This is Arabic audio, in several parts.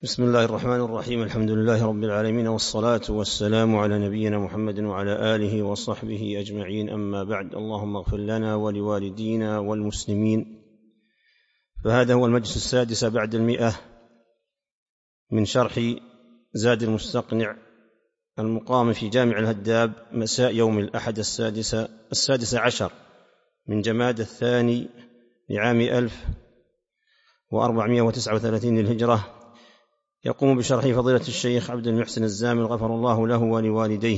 بسم الله الرحمن الرحيم. الحمد لله رب العالمين، والصلاة والسلام على نبينا محمد وعلى آله وصحبه أجمعين، أما بعد. اللهم اغفر لنا ولوالدينا والمسلمين. فهذا هو المجلس السادس بعد 100 من شرح زاد المستقنع المقام في جامع الهداب مساء يوم الأحد السادس عشر من جماد الثاني لعام 1439 للهجرة. يقوم بشرح فضيلة الشيخ عبد المحسن الزامل غفر الله له ولوالديه.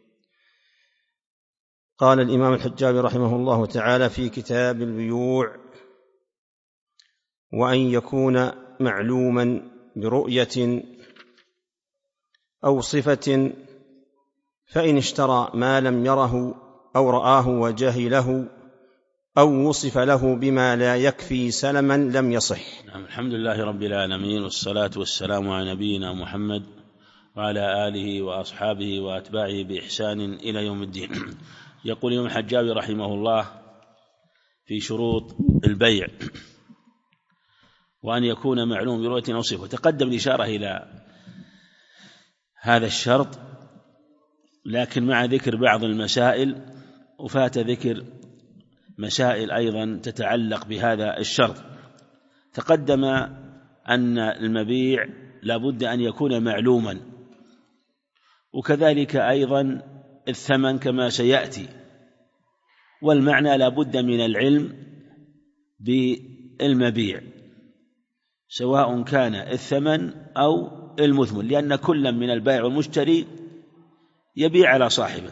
قال الإمام الحجابي رحمه الله تعالى في كتاب البيوع: وأن يكون معلوما برؤية أو صفة، فإن اشترى ما لم يره أو رآه وجهله أو وصف له بما لا يكفي سلما لم يصح. الحمد لله رب العالمين، والصلاة والسلام على نبينا محمد وعلى آله وأصحابه وأتباعه بإحسان إلى يوم الدين. يقول الإمام الحجابي رحمه الله في شروط البيع: وأن يكون معلوم برؤية أو صفة. تقدم الإشارة إلى هذا الشرط، لكن مع ذكر بعض المسائل، وفات ذكر مسائل أيضا تتعلق بهذا الشرط. تقدم أن المبيع لابد أن يكون معلوما، وكذلك أيضا الثمن كما سيأتي، والمعنى لابد من العلم بالمبيع سواء كان الثمن أو المثمن، لأن كل من البائع والمشتري يبيع على صاحبه.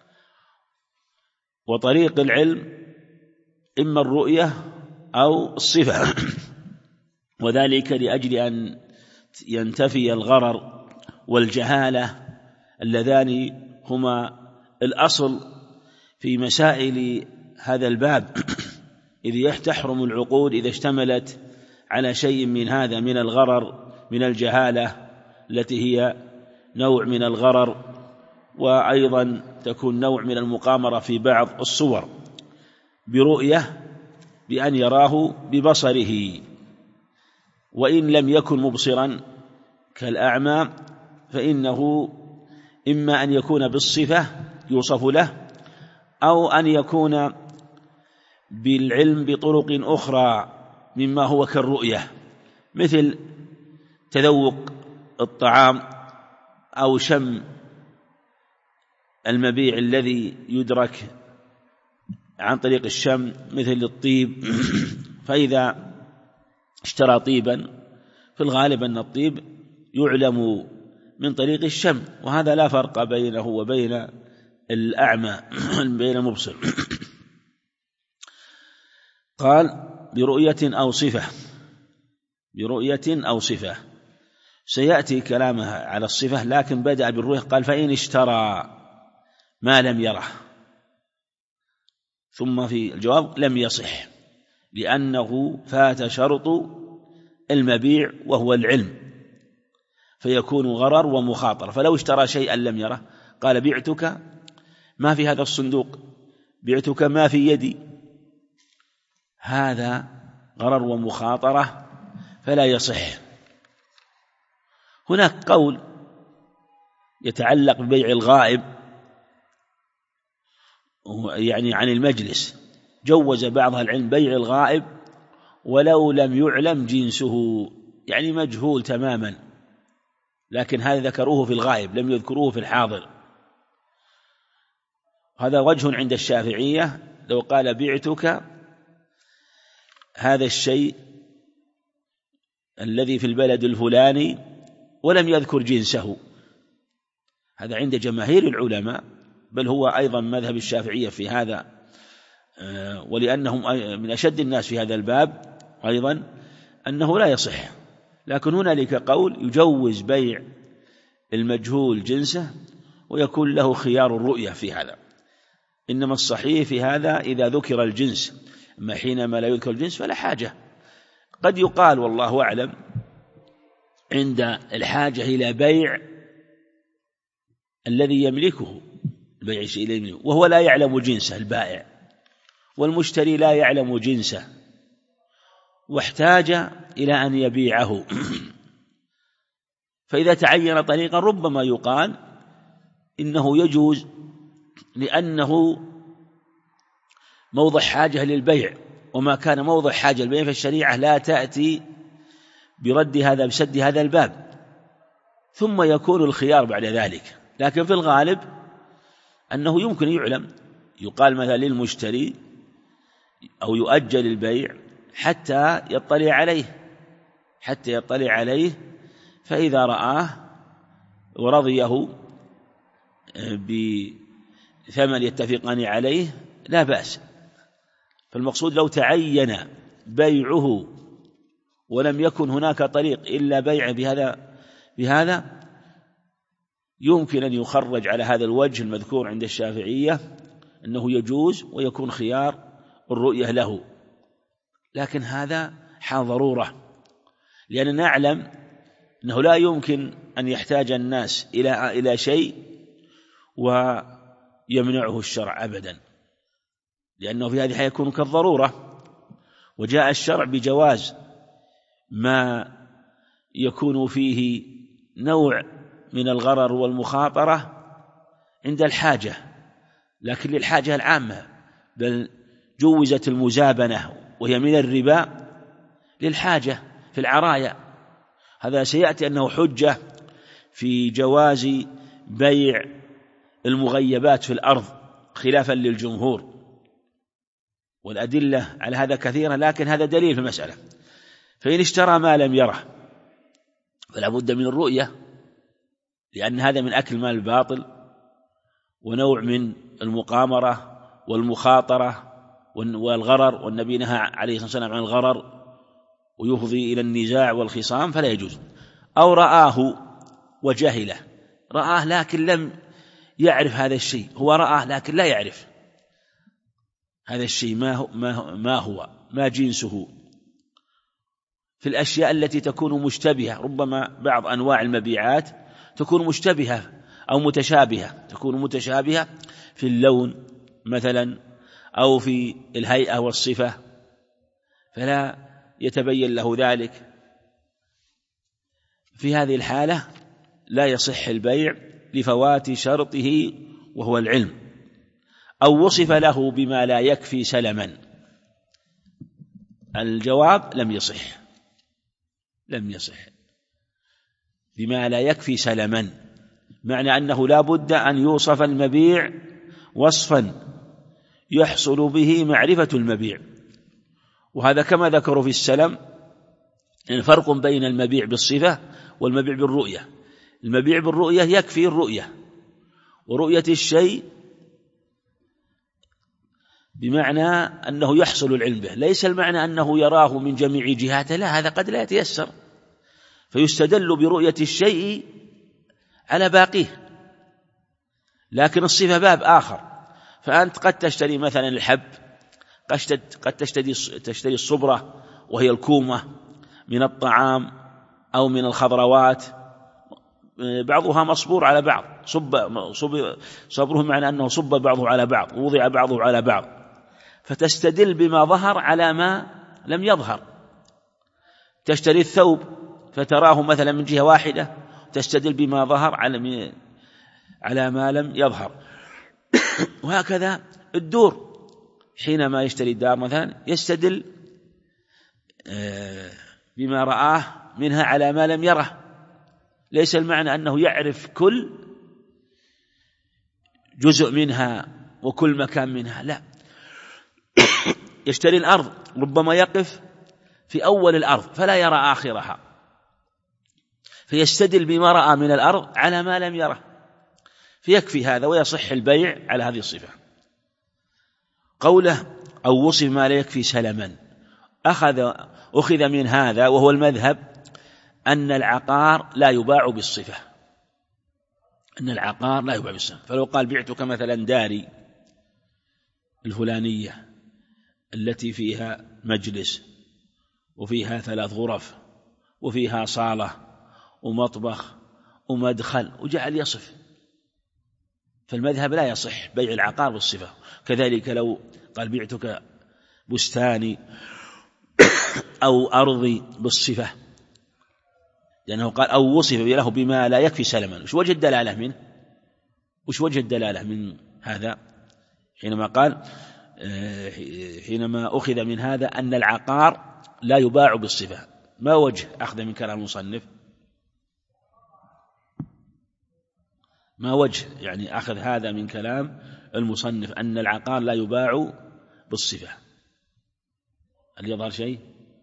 وطريق العلم إما الرؤية أو الصفة، وذلك لأجل أن ينتفي الغرر والجهالة اللذان هما الأصل في مسائل هذا الباب، إذ تحرم العقود إذا اشتملت على شيء من هذا، من الغرر، من الجهالة التي هي نوع من الغرر، وأيضا تكون نوع من المقامرة في بعض الصور، برؤية بأن يراه ببصره، وإن لم يكن مبصرا كالأعمى فإنه إما أن يكون بالصفة يوصف له، أو أن يكون بالعلم بطرق أخرى مما هو كالرؤية، مثل تذوق الطعام أو شم المبيع الذي يدرك عن طريق الشم، مثل الطيب. فإذا اشترى طيبا في الغالب أن الطيب يعلم من طريق الشم، وهذا لا فرق بينه وبين الأعمى بين المبصر. قال برؤية أو صفة، برؤية أو صفة. سيأتي كلامها على الصفة، لكن بدأ بالرؤية. قال فإن اشترى ما لم يره، ثم في الجواب لم يصح، لأنه فات شرط المبيع وهو العلم، فيكون غرر ومخاطرة. فلو اشترى شيئا لم يره، قال بعتك ما في هذا الصندوق، بعتك ما في يدي، هذا غرر ومخاطرة فلا يصح. هناك قول يتعلق ببيع الغائب، يعني عن المجلس، جوز بعض العلم بيع الغائب ولو لم يعلم جنسه، يعني مجهول تماما، لكن هذا ذكروه في الغائب لم يذكروه في الحاضر. هذا وجه عند الشافعية، لو قال بعتك هذا الشيء الذي في البلد الفلاني ولم يذكر جنسه، هذا عند جماهير العلماء، بل هو أيضا مذهب الشافعية في هذا، ولأنهم من أشد الناس في هذا الباب أيضا، أنه لا يصح. لكن هنالك قول يجوز بيع المجهول جنسه ويكون له خيار الرؤية في هذا. إنما الصحيح في هذا إذا ذكر الجنس، أما حينما لا يذكر الجنس فلا حاجة. قد يقال والله أعلم عند الحاجة إلى بيع الذي يملكه، البيع شيء يملكه وهو لا يعلم جنسه البائع، والمشتري لا يعلم جنسه، واحتاج إلى أن يبيعه فإذا تعين طريقا ربما يقال إنه يجوز لأنه موضع حاجة للبيع، وما كان موضع حاجة للبيع فالشريعة لا تأتي بسد هذا الباب، ثم يكون الخيار بعد ذلك. لكن في الغالب أنه يمكن يعلم، يقال مثلا للمشتري أو يؤجل البيع حتى يطلع عليه، فإذا رآه ورضيه بثمن يتفقان عليه لا بأس. فالمقصود لو تعين بيعه ولم يكن هناك طريق إلا بيع بهذا يمكن أن يخرج على هذا الوجه المذكور عند الشافعية أنه يجوز ويكون خيار الرؤية له. لكن هذا حال ضرورة، لأننا نعلم أنه لا يمكن أن يحتاج الناس إلى شيء ويمنعه الشرع أبدا، لأنه في هذه الحالة يكون كالضرورة. وجاء الشرع بجواز ما يكون فيه نوع من الغرر والمخاطرة عند الحاجة، لكن للحاجة العامة، بل جوزت المزابنة وهي من الربا للحاجة في العرايا. هذا سيأتي أنه حجة في جواز بيع المغيبات في الأرض خلافا للجمهور، والأدلة على هذا كثيرة، لكن هذا دليل في المسألة. فإن اشترى ما لم يره فلا بد من الرؤية، لأن هذا من أكل مال الباطل ونوع من المقامرة والمخاطرة والغرر، والنبي نهى عليه الصلاة والسلام عن الغرر ويفضي إلى النزاع والخصام، فلا يجوز. أو رآه وجهله، رآه لكن لم يعرف هذا الشيء، هو رآه لكن لا يعرف هذا الشيء ما جنسه. في الأشياء التي تكون مشتبهة، ربما بعض أنواع المبيعات تكون مشتبهة أو متشابهة، تكون متشابهة في اللون مثلا أو في الهيئة والصفة، فلا يتبين له ذلك. في هذه الحالة لا يصح البيع لفوات شرطه وهو العلم، أو وصف له بما لا يكفي سلما. الجواب لم يصح بما لا يكفي سلما، معنى أنه لا بد أن يوصف المبيع وصفا يحصل به معرفة المبيع. وهذا كما ذكروا في السلم إن فرق بين المبيع بالصفة والمبيع بالرؤية. المبيع بالرؤية يكفي الرؤية، ورؤية الشيء بمعنى أنه يحصل العلم به، ليس المعنى أنه يراه من جميع جهاته، لا، هذا قد لا يتيسر، فيستدل برؤية الشيء على باقيه. لكن الصفة باب آخر، فأنت قد تشتري مثلا الحب، قد تشتري الصبرة وهي الكومة من الطعام أو من الخضروات، بعضها مصبور على بعض، صبره معنى أنه صب بعضه على بعض، ووضع بعضه على بعض، فتستدل بما ظهر على ما لم يظهر. تشتري الثوب فتراه مثلا من جهة واحدة، تستدل بما ظهر على ما لم يظهر. وهكذا الدور، حينما يشتري الدار مثلا يستدل بما رآه منها على ما لم يره، ليس المعنى أنه يعرف كل جزء منها وكل مكان منها، لا. يشتري الأرض، ربما يقف في أول الأرض فلا يرى آخرها، فيستدل بما رأى من الأرض على ما لم يره، فيكفي هذا ويصح البيع على هذه الصفة. قوله أو وصف ما لا يكفي سلما، أخذ من هذا وهو المذهب أن العقار لا يباع بالصفة، فلو قال بعتك مثلا داري الفلانية التي فيها مجلس وفيها 3 غرف وفيها صالة ومطبخ ومدخل، وجعل يصف، فالمذهب لا يصح بيع العقار بالصفة. كذلك لو قال بعتك بستاني أو أرضي بالصفة، لأنه قال أو وصف له بما لا يكفي سلما. وش وجه الدلالة منه؟ وش وجه الدلالة من هذا حينما قال حينما أخذ من هذا أن العقار لا يباع بالصفة؟ ما وجه أخذ من كلام المصنف؟ ما وجه يعني أخذ هذا من كلام المصنف أن العقار لا يباع بالصفة؟ هل يظهر شيء؟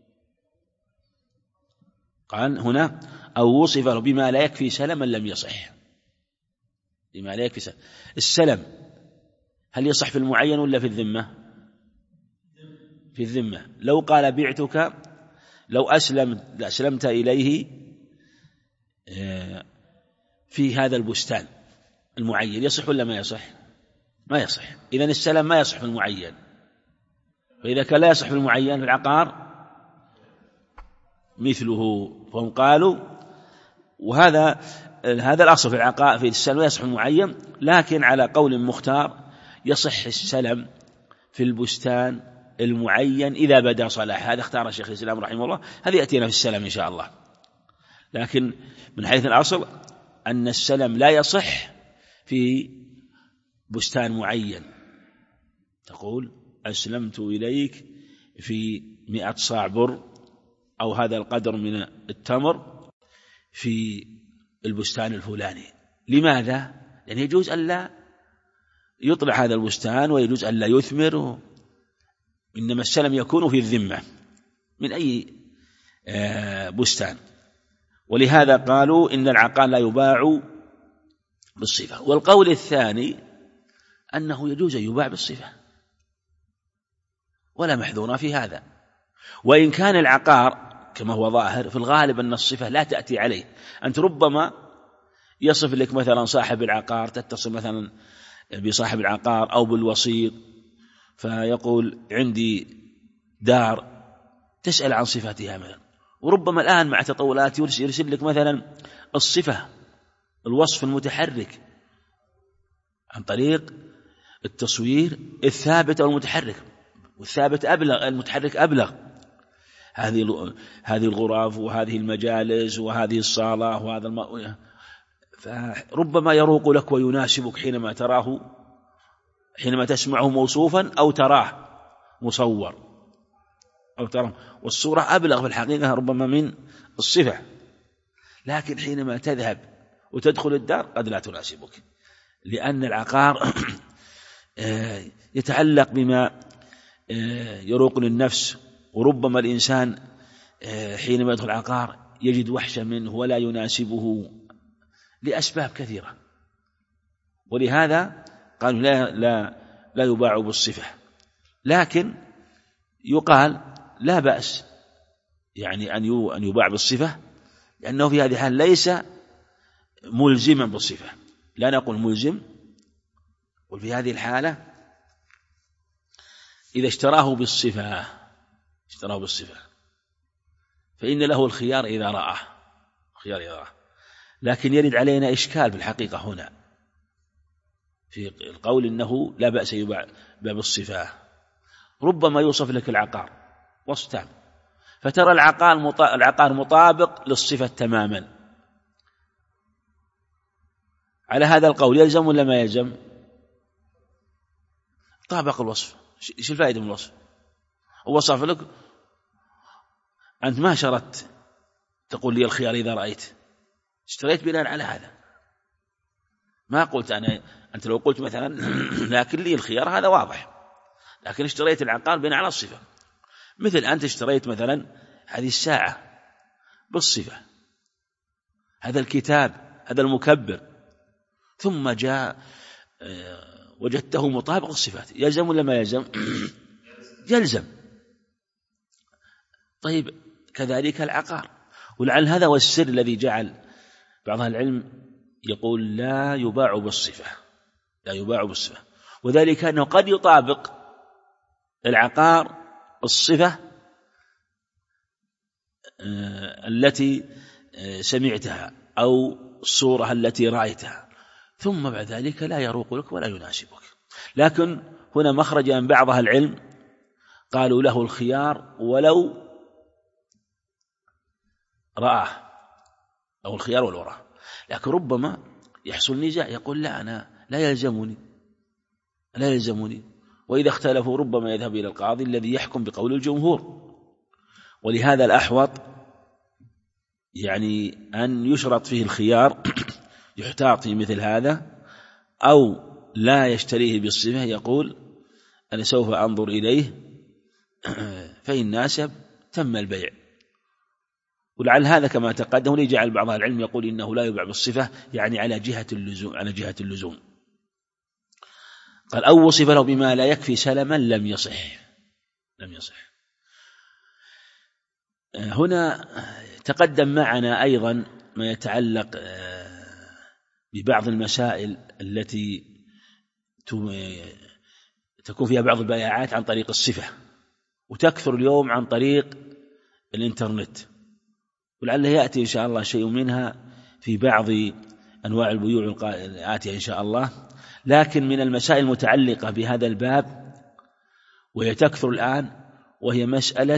قال هنا أو وصف له بما لا يكفي سلما لم يصح. بما لا يكفي سلم. السلم هل يصح في المعين ولا في الذمة؟ في الذمة. لو قال بعتك، لو أسلمت إليه في هذا البستان المعين، يصح ولا ما يصح؟ ما يصح. إذن السلم ما يصح في المعين، فإذا كان لا يصح في المعين في العقار مثله. فهم قالوا وهذا الأصل في العقار في السلم لا يصح في المعين، لكن على قول مختار يصح السلم في البستان المعين إذا بدا صلاح. هذا اختار الشيخ الإسلام رحمه الله، هذا يأتينا في السلم إن شاء الله. لكن من حيث الأصل أن السلم لا يصح في بستان معين. تقول أسلمت إليك في 100 صاع بر أو هذا القدر من التمر في البستان الفلاني. لماذا؟ لأن يجوز ألا يطلع هذا البستان ويجوز ألا يثمر، إنما السلم يكون في الذمة من أي بستان. ولهذا قالوا إن العقار لا يباع بالصفة. والقول الثاني أنه يجوز أن يباع بالصفة ولا محذور في هذا. وإن كان العقار كما هو ظاهر في الغالب أن الصفة لا تأتي عليه. أنت ربما يصف لك مثلا صاحب العقار، تتصل مثلا بصاحب العقار أو بالوسيط فيقول عندي دار، تسأل عن صفاتها مثلا، وربما الآن مع تطورات يرسل لك مثلا الصفة الوصف المتحرك عن طريق التصوير الثابت أو المتحرك، والثابت أبلغ، المتحرك أبلغ. هذه الغرف وهذه المجالس وهذه الصالة وهذا فربما يروق لك ويناسبك حينما تراه، حينما تسمعه موصوفا أو تراه مصور أو تراه، والصورة أبلغ في الحقيقة ربما من الصفة. لكن حينما تذهب وتدخل الدار قد لا تناسبك، لأن العقار يتعلق بما يروق للنفس، وربما الإنسان حينما يدخل العقار يجد وحشة منه ولا يناسبه لأسباب كثيرة. ولهذا قالوا لا يباع بالصفة. لكن يقال لا بأس يعني أن يباع بالصفة، لأنه في هذه الحال ليس ملزما بالصفة. لا نقول ملزم، وفي هذه الحالة إذا اشتراه بالصفة فإن له الخيار إذا رآه. لكن يرد علينا إشكال بالحقيقة هنا في القول إنه لا بأس يباع بالصفة. ربما يوصف لك العقار وصف تام، فترى العقار مطابق للصفة تماما. على هذا القول يلزم ولا ما يلزم؟ طابق الوصف. إيش الفائدة من الوصف؟ ووصف لك، أنت ما شرطت تقول لي الخيار إذا رأيت، اشتريت بناء على هذا. ما قلت أنت لو قلت مثلا لكن لي الخيار هذا واضح، لكن اشتريت العقار بناء على الصفة. مثل أنت اشتريت مثلا هذه الساعة بالصفة، هذا الكتاب، هذا المكبر، ثم جاء وجدته مطابق الصفات، يلزم ولا ما يلزم؟ يلزم. طيب كذلك العقار. ولعل هذا هو السر الذي جعل بعض أهل العلم يقول لا يباع بالصفة، وذلك أنه قد يطابق العقار الصفة التي سمعتها أو الصورة التي رأيتها، ثم بعد ذلك لا يروق لك ولا يناسبك. لكن هنا مخرج من بعض أهل العلم قالوا له الخيار ولو رآه، أو الخيار والوراء. لكن ربما يحصل نزاع يقول لا أنا لا يلزمني، وإذا اختلفوا ربما يذهب إلى القاضي الذي يحكم بقول الجمهور. ولهذا الأحوط يعني أن يشرط فيه الخيار، يحتاط في مثل هذا، أو لا يشتريه بالصفة، يقول أنا سوف أنظر إليه فإن ناسب تم البيع. ولعل هذا كما تقدم ليجعل بعض العلم يقول إنه لا يباع بالصفة، يعني على جهة اللزوم. قال أو وصف له بما لا يكفي سلما لم يصح. هنا تقدم معنا أيضا ما يتعلق ببعض المسائل التي تكون فيها بعض البياعات عن طريق الصفة، وتكثر اليوم عن طريق الإنترنت، ولعله يأتي إن شاء الله شيء منها في بعض أنواع البيوع الآتية إن شاء الله. لكن من المسائل المتعلقة بهذا الباب وهي تكثر الآن، وهي مسألة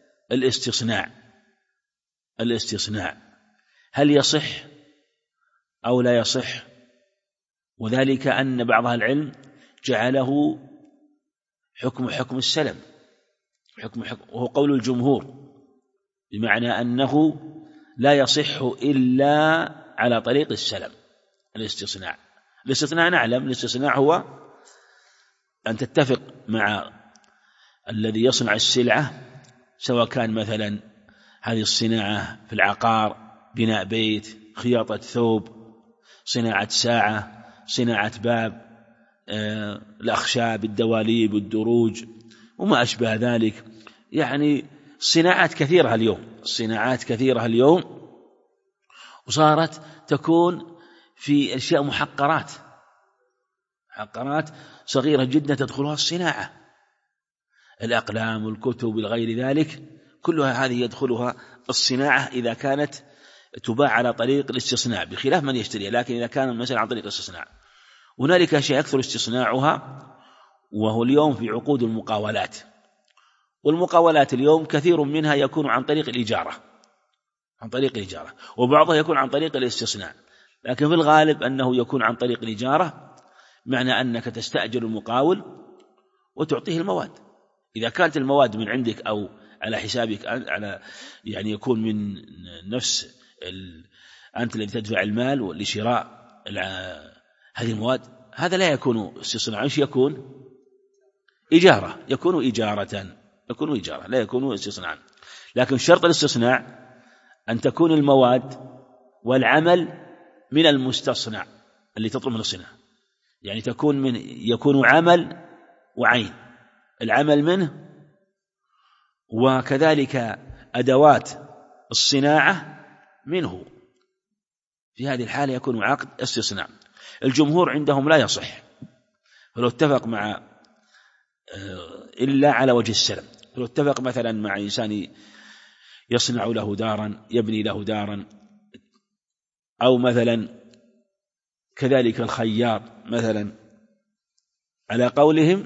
الاستصناع، هل يصح أو لا يصح؟ وذلك أن بعض العلم جعله حكم السلم، وهو قول الجمهور، بمعنى أنه لا يصح إلا على طريق السلم. الاستصناع نعلم الاستصناع هو أن تتفق مع الذي يصنع السلعة، سواء كان مثلا هذه الصناعة في العقار، بناء بيت، خياطة ثوب، صناعة ساعة، صناعة باب، الأخشاب، الدواليب، الدروج وما أشبه ذلك. يعني صناعات كثيرة اليوم وصارت تكون في أشياء محقرات صغيرة جدا تدخلها الصناعة، الأقلام والكتب وغير ذلك، كلها هذه يدخلها الصناعة إذا كانت تباع على طريق الاستصناع، بخلاف من يشتريها. لكن إذا كان مثلا عن طريق الاستصناع، هنالك أشياء يكثر استصناعها، وهو اليوم في عقود المقاولات. والمقاولات اليوم كثير منها يكون عن طريق الإجارة، وبعضها يكون عن طريق الاستصناع، لكن في الغالب أنه يكون عن طريق الإجارة، معنى أنك تستأجر المقاول وتعطيه المواد. إذا كانت المواد من عندك أو على حسابك، على يعني يكون من نفس أنت الذي تدفع المال لشراء هذه المواد، هذا لا يكون استصناع، يكون إجارة، لا يكون استصناعا. لكن شرط الاستصناع أن تكون المواد والعمل من المستصنع اللي تطلب من الصناعة، يعني يكون عمل وعين، العمل منه، وكذلك أدوات الصناعة منه. في هذه الحالة يكون عقد استصناع. الجمهور عندهم لا يصح، فلو اتفق مع إلا على وجه السلم. فلو اتفق مثلا مع إنسان يصنع له دارا، يبني له دارا، أو مثلا كذلك الخياط مثلا، على قولهم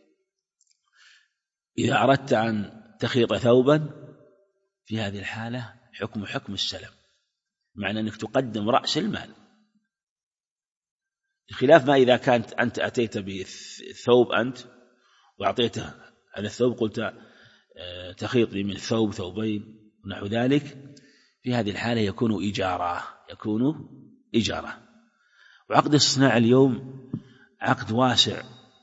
إذا أردت أن تخيط ثوبا في هذه الحالة حكم السلم، معنى أنك تقدم رأس المال، بخلاف ما إذا كانت أنت أتيت بالثوب أنت وأعطيته على الثوب، قلت تخيط لي من ثوب ثوبين ونحو ذلك. في هذه الحالة يكون إجارة. وعقد الصناعة اليوم عقد واسع،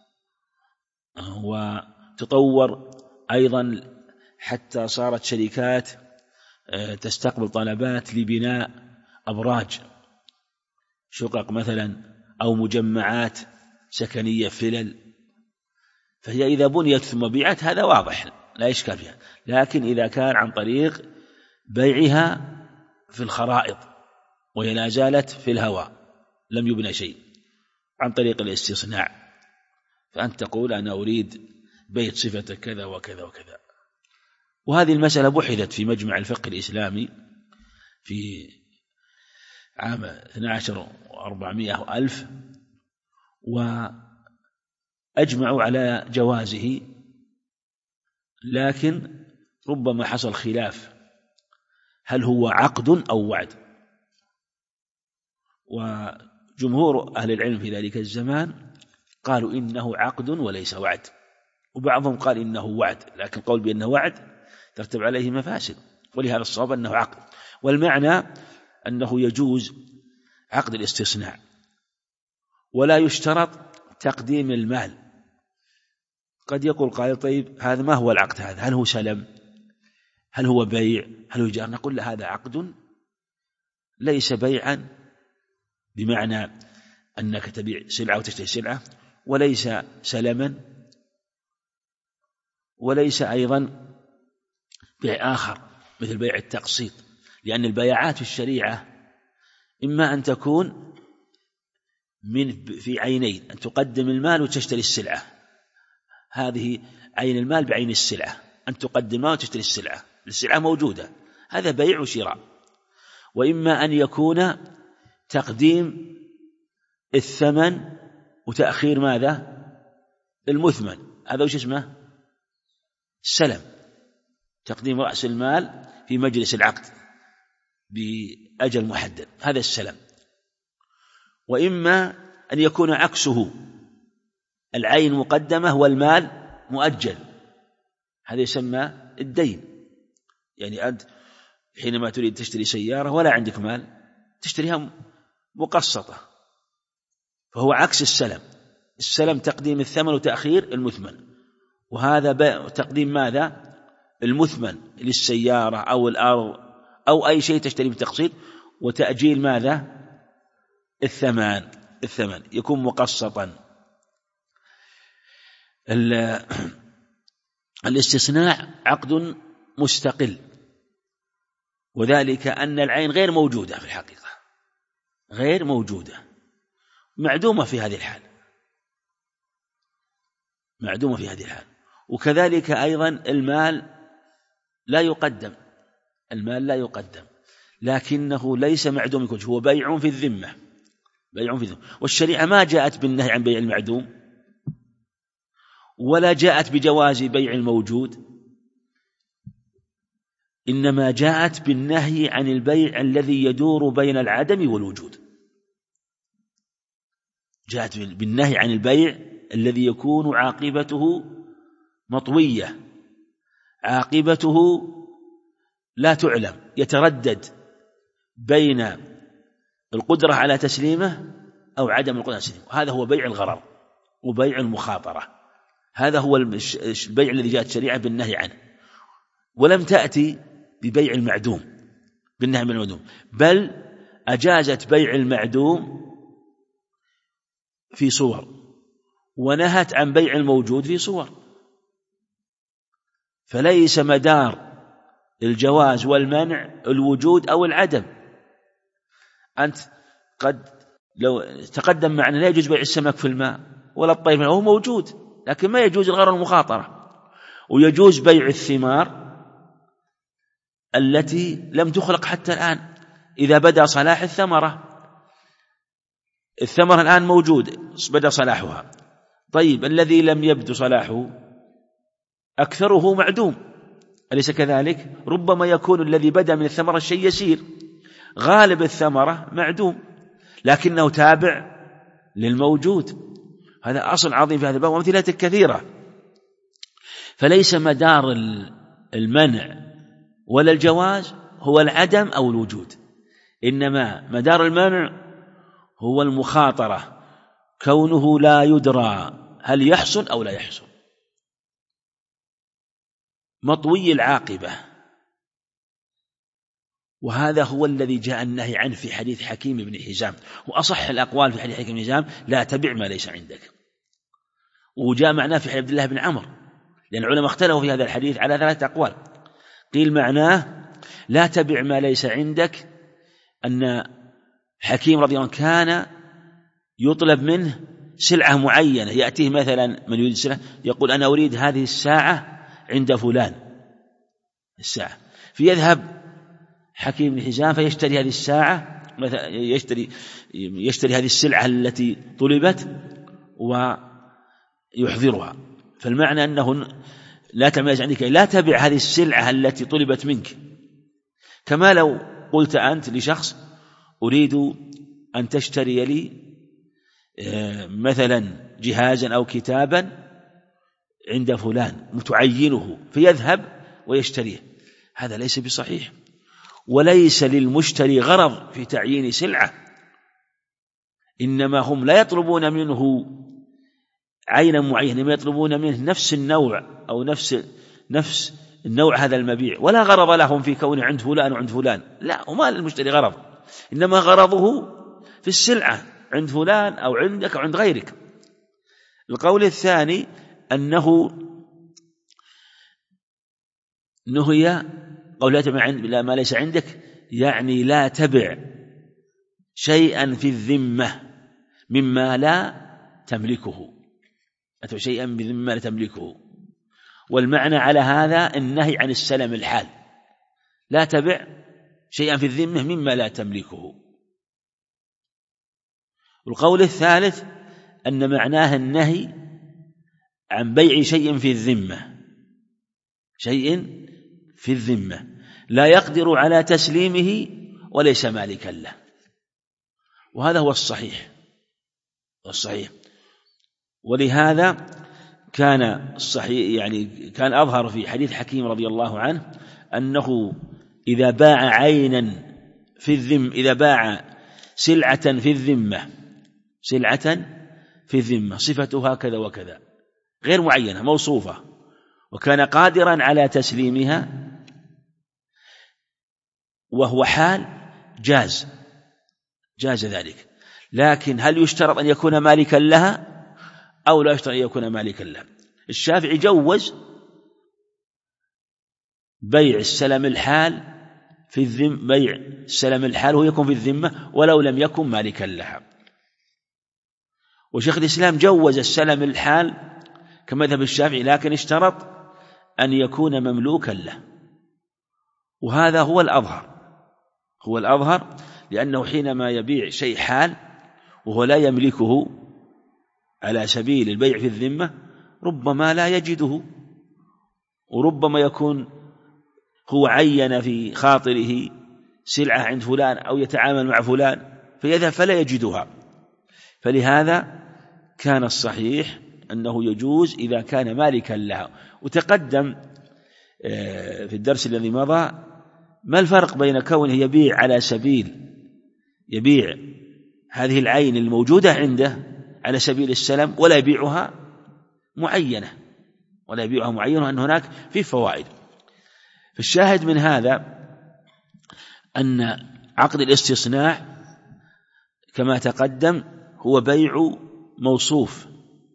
وتطور أيضا حتى صارت شركات تستقبل طلبات لبناء أبراج، شقق مثلا، أو مجمعات سكنية فلل. فهي إذا بنيت ثم بيعت هذا واضح لا إشكال فيها. لكن إذا كان عن طريق بيعها في الخرائط وهي لا زالت في الهواء لم يبنى شيء، عن طريق الاستصناع، فأنت تقول أنا أريد بيت صفة كذا وكذا وكذا. وهذه المسألة بحثت في مجمع الفقه الإسلامي في عام 12,400 وأجمعوا على جوازه، لكن ربما حصل خلاف هل هو عقد أو وعد. وجمهور أهل العلم في ذلك الزمان قالوا إنه عقد وليس وعد، وبعضهم قال إنه وعد، لكن قول بأنه وعد ترتب عليه مفاسد، ولهذا الصواب أنه عقد. والمعنى أنه يجوز عقد الاستثناء ولا يشترط تقديم المال. قد يقول قائل طيب هذا ما هو العقد هذا؟ هل هو سلم؟ هل هو بيع؟ هل هو إيجار؟ نقول له هذا عقد ليس بيعا بمعنى أنك تبيع سلعة وتشتري سلعة، وليس سلما، وليس أيضا بيع آخر مثل بيع التقسيط، لأن البيعات في الشريعة إما أن تكون في عينين، أن تقدم المال وتشتري السلعة، هذه عين المال بعين السلعة، أن تقدم المال وتشتري السلعة، السلعة موجودة، هذا بيع وشراء. وإما أن يكون تقديم الثمن وتأخير ماذا؟ المثمن، هذا وش اسمه؟ السلم، تقديم رأس المال في مجلس العقد بأجل محدد، هذا السلم. وإما أن يكون عكسه، العين مقدمة والمال مؤجل، هذا يسمى الدين. يعني أنت حينما تريد تشتري سيارة ولا عندك مال، تشتريها مقسطة، فهو عكس السلم. السلم تقديم الثمن وتأخير المثمن، وهذا تقديم ماذا؟ المثمن للسيارة أو الأرض أو أي شيء تشتري بتقسيط، وتأجيل ماذا؟ الثمن يكون مقسطا. الاستثناء عقد مستقل، وذلك أن العين غير موجودة في الحقيقة، غير موجودة، معدومة في هذه الحال، معدومة في هذه الحال. وكذلك أيضا المال لا يقدم، المال لا يقدم، لكنه ليس معدوم الوجه، هو بيع في الذمة، بيع في الذمة. والشريعة ما جاءت بالنهي عن بيع المعدوم، ولا جاءت بجواز بيع الموجود، إنما جاءت بالنهي عن البيع الذي يدور بين العدم والوجود، جاءت بالنهي عن البيع الذي يكون عاقبته مطوية، عاقبته لا تعلم، يتردد بين القدرة على تسليمه أو عدم القدرة على تسليمه، هذا هو بيع الغرر وبيع المخاطرة، هذا هو البيع الذي جاءت الشريعة بالنهي عنه. ولم تأتي ببيع المعدوم بالنهي عن المعدوم، بل أجازت بيع المعدوم في صور، ونهت عن بيع الموجود في صور. فليس مدار الجواز والمنع الوجود أو العدم. أنت قد لو تقدم معنا لا يجوز بيع السمك في الماء ولا الطير في الماء، هو موجود، لكن ما يجوز الغرر المخاطرة. ويجوز بيع الثمار التي لم تخلق حتى الآن، إذا بدأ صلاح الثمرة، الثمرة الآن موجود بدأ صلاحها، طيب الذي لم يبدو صلاحه أكثره معدوم، أليس كذلك؟ ربما يكون الذي بدأ من الثمرة شيء يسير، غالب الثمرة معدوم لكنه تابع للموجود. هذا أصل عظيم في هذا الباب، وأمثلته كثيرة. فليس مدار المنع ولا الجواز هو العدم أو الوجود، إنما مدار المنع هو المخاطرة، كونه لا يدرى هل يحصل أو لا يحصل، مطوي العاقبة. وهذا هو الذي جاء النهي عنه في حديث حكيم بن حزام، وأصح الأقوال في حديث حكيم بن حزام لا تبع ما ليس عندك. وجاء معناه في حديث عبد الله بن عمرو، لأن العلماء اختلفوا في هذا الحديث على 3 أقوال. قيل معناه لا تبع ما ليس عندك، أن حكيم رضي الله عنه كان يطلب منه سلعة معينة، يأتيه مثلا من يريد السلعة يقول أنا أريد هذه الساعة عند فلان الساعة، فيذهب حكيم بن حزام فيشتري هذه الساعة، مثلا يشتري هذه السلعة التي طلبت ويحضرها. فالمعنى أنه لا تميز عندك، لا تبع هذه السلعة التي طلبت منك. كما لو قلت أنت لشخص أريد أن تشتري لي مثلا جهازا أو كتابا عند فلان متعينه، فيذهب ويشتريه. هذا ليس بصحيح، وليس للمشتري غرض في تعيين سلعة، إنما هم لا يطلبون منه عينا معينة، إنما يطلبون منه نفس النوع أو نفس النوع هذا المبيع، ولا غرض لهم في كونه عند فلان وعند فلان، لا، وما للمشتري غرض، إنما غرضه في السلعة عند فلان أو عندك أو عند غيرك. القول الثاني أنه نهي قوله ما ليس عندك، يعني لا تبع شيئا في الذمة مما لا تملكه، أتبع شيئا بذمة لا تملكه. والمعنى على هذا النهي عن السلم الحال، لا تبع شيئا في الذمة مما لا تملكه. القول الثالث أن معناه النهي عن بيع شيء في الذمة، شيء في الذمة لا يقدر على تسليمه وليس مالكا له، وهذا هو الصحيح. ولهذا كان الصحيح يعني كان أظهر في حديث حكيم رضي الله عنه أنه إذا باع عينا في الذمة، إذا باع سلعة في الذمة صفتها كذا وكذا غير معينة موصوفة، وكان قادرا على تسليمها وهو حال، جاز ذلك. لكن هل يشترط أن يكون مالكا لها أو لا يشترط أن يكون مالكا لها؟ الشافعي جوز بيع السلم الحال في الذمة، بيع السلم الحال وهو يكون في الذمة ولو لم يكن مالكا لها. وشيخ الإسلام جوز السلم الحال كمذهب الشافعي، لكن اشترط أن يكون مملوكا له، وهذا هو الأظهر، لأنه حينما يبيع شيء حال وهو لا يملكه على سبيل البيع في الذمة ربما لا يجده، وربما يكون هو عين في خاطره سلعة عند فلان أو يتعامل مع فلان فيذهب فلا يجدها. فلهذا كان الصحيح أنه يجوز إذا كان مالكا لها. وتقدم في الدرس الذي مضى ما الفرق بين كونه يبيع على سبيل يبيع هذه العين الموجودة عنده على سبيل السلم ولا يبيعها معينة، أن هناك في فوائد. فالشاهد من هذا أن عقد الاستصناع كما تقدم هو بيع موصوف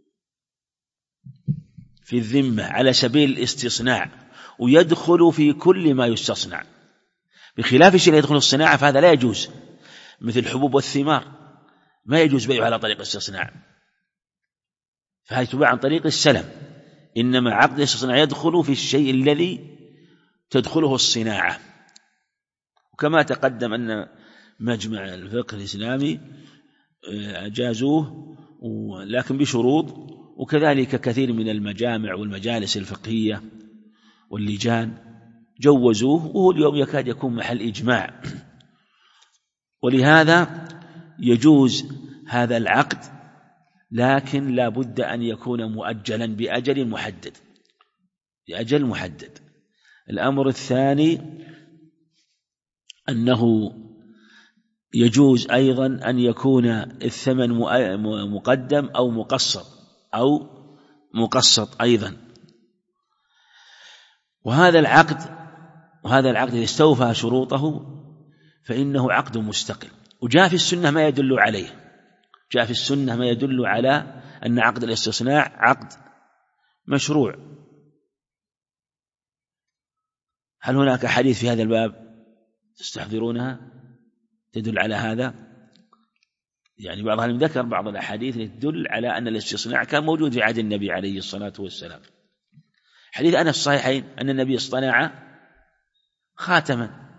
في الذمة على سبيل الاستصناع، ويدخل في كل ما يستصنع، بخلاف الشيء اللي يدخل الصناعة فهذا لا يجوز، مثل الحبوب والثمار ما يجوز بيعها على طريق الاستصناع، فهذه تباع عن طريق السلم. إنما عقد الاستصناع يدخل في الشيء الذي تدخله الصناعة. وكما تقدم أن مجمع الفقه الإسلامي أجازوه لكن بشروط، وكذلك كثير من المجامع والمجالس الفقهية واللجان جوزوه، وهو اليوم يكاد يكون محل إجماع. ولهذا يجوز هذا العقد، لكن لا بد أن يكون مؤجلا بأجل محدد. الأمر الثاني أنه يجوز أيضا أن يكون الثمن مقدم أو مقسط أيضا. وهذا العقد إذا استوفى شروطه فإنه عقد مستقل. وجاء في السنة ما يدل عليه، على أن عقد الاستصناع عقد مشروع. هل هناك حديث في هذا الباب تستحضرونها تدل على هذا؟ يعني بعض أهل ذكر بعض الأحاديث تدل على أن الاستصناع كان موجود في عهد النبي عليه الصلاة والسلام. حديث أنس الصحيحين أن النبي اصطنع خاتما،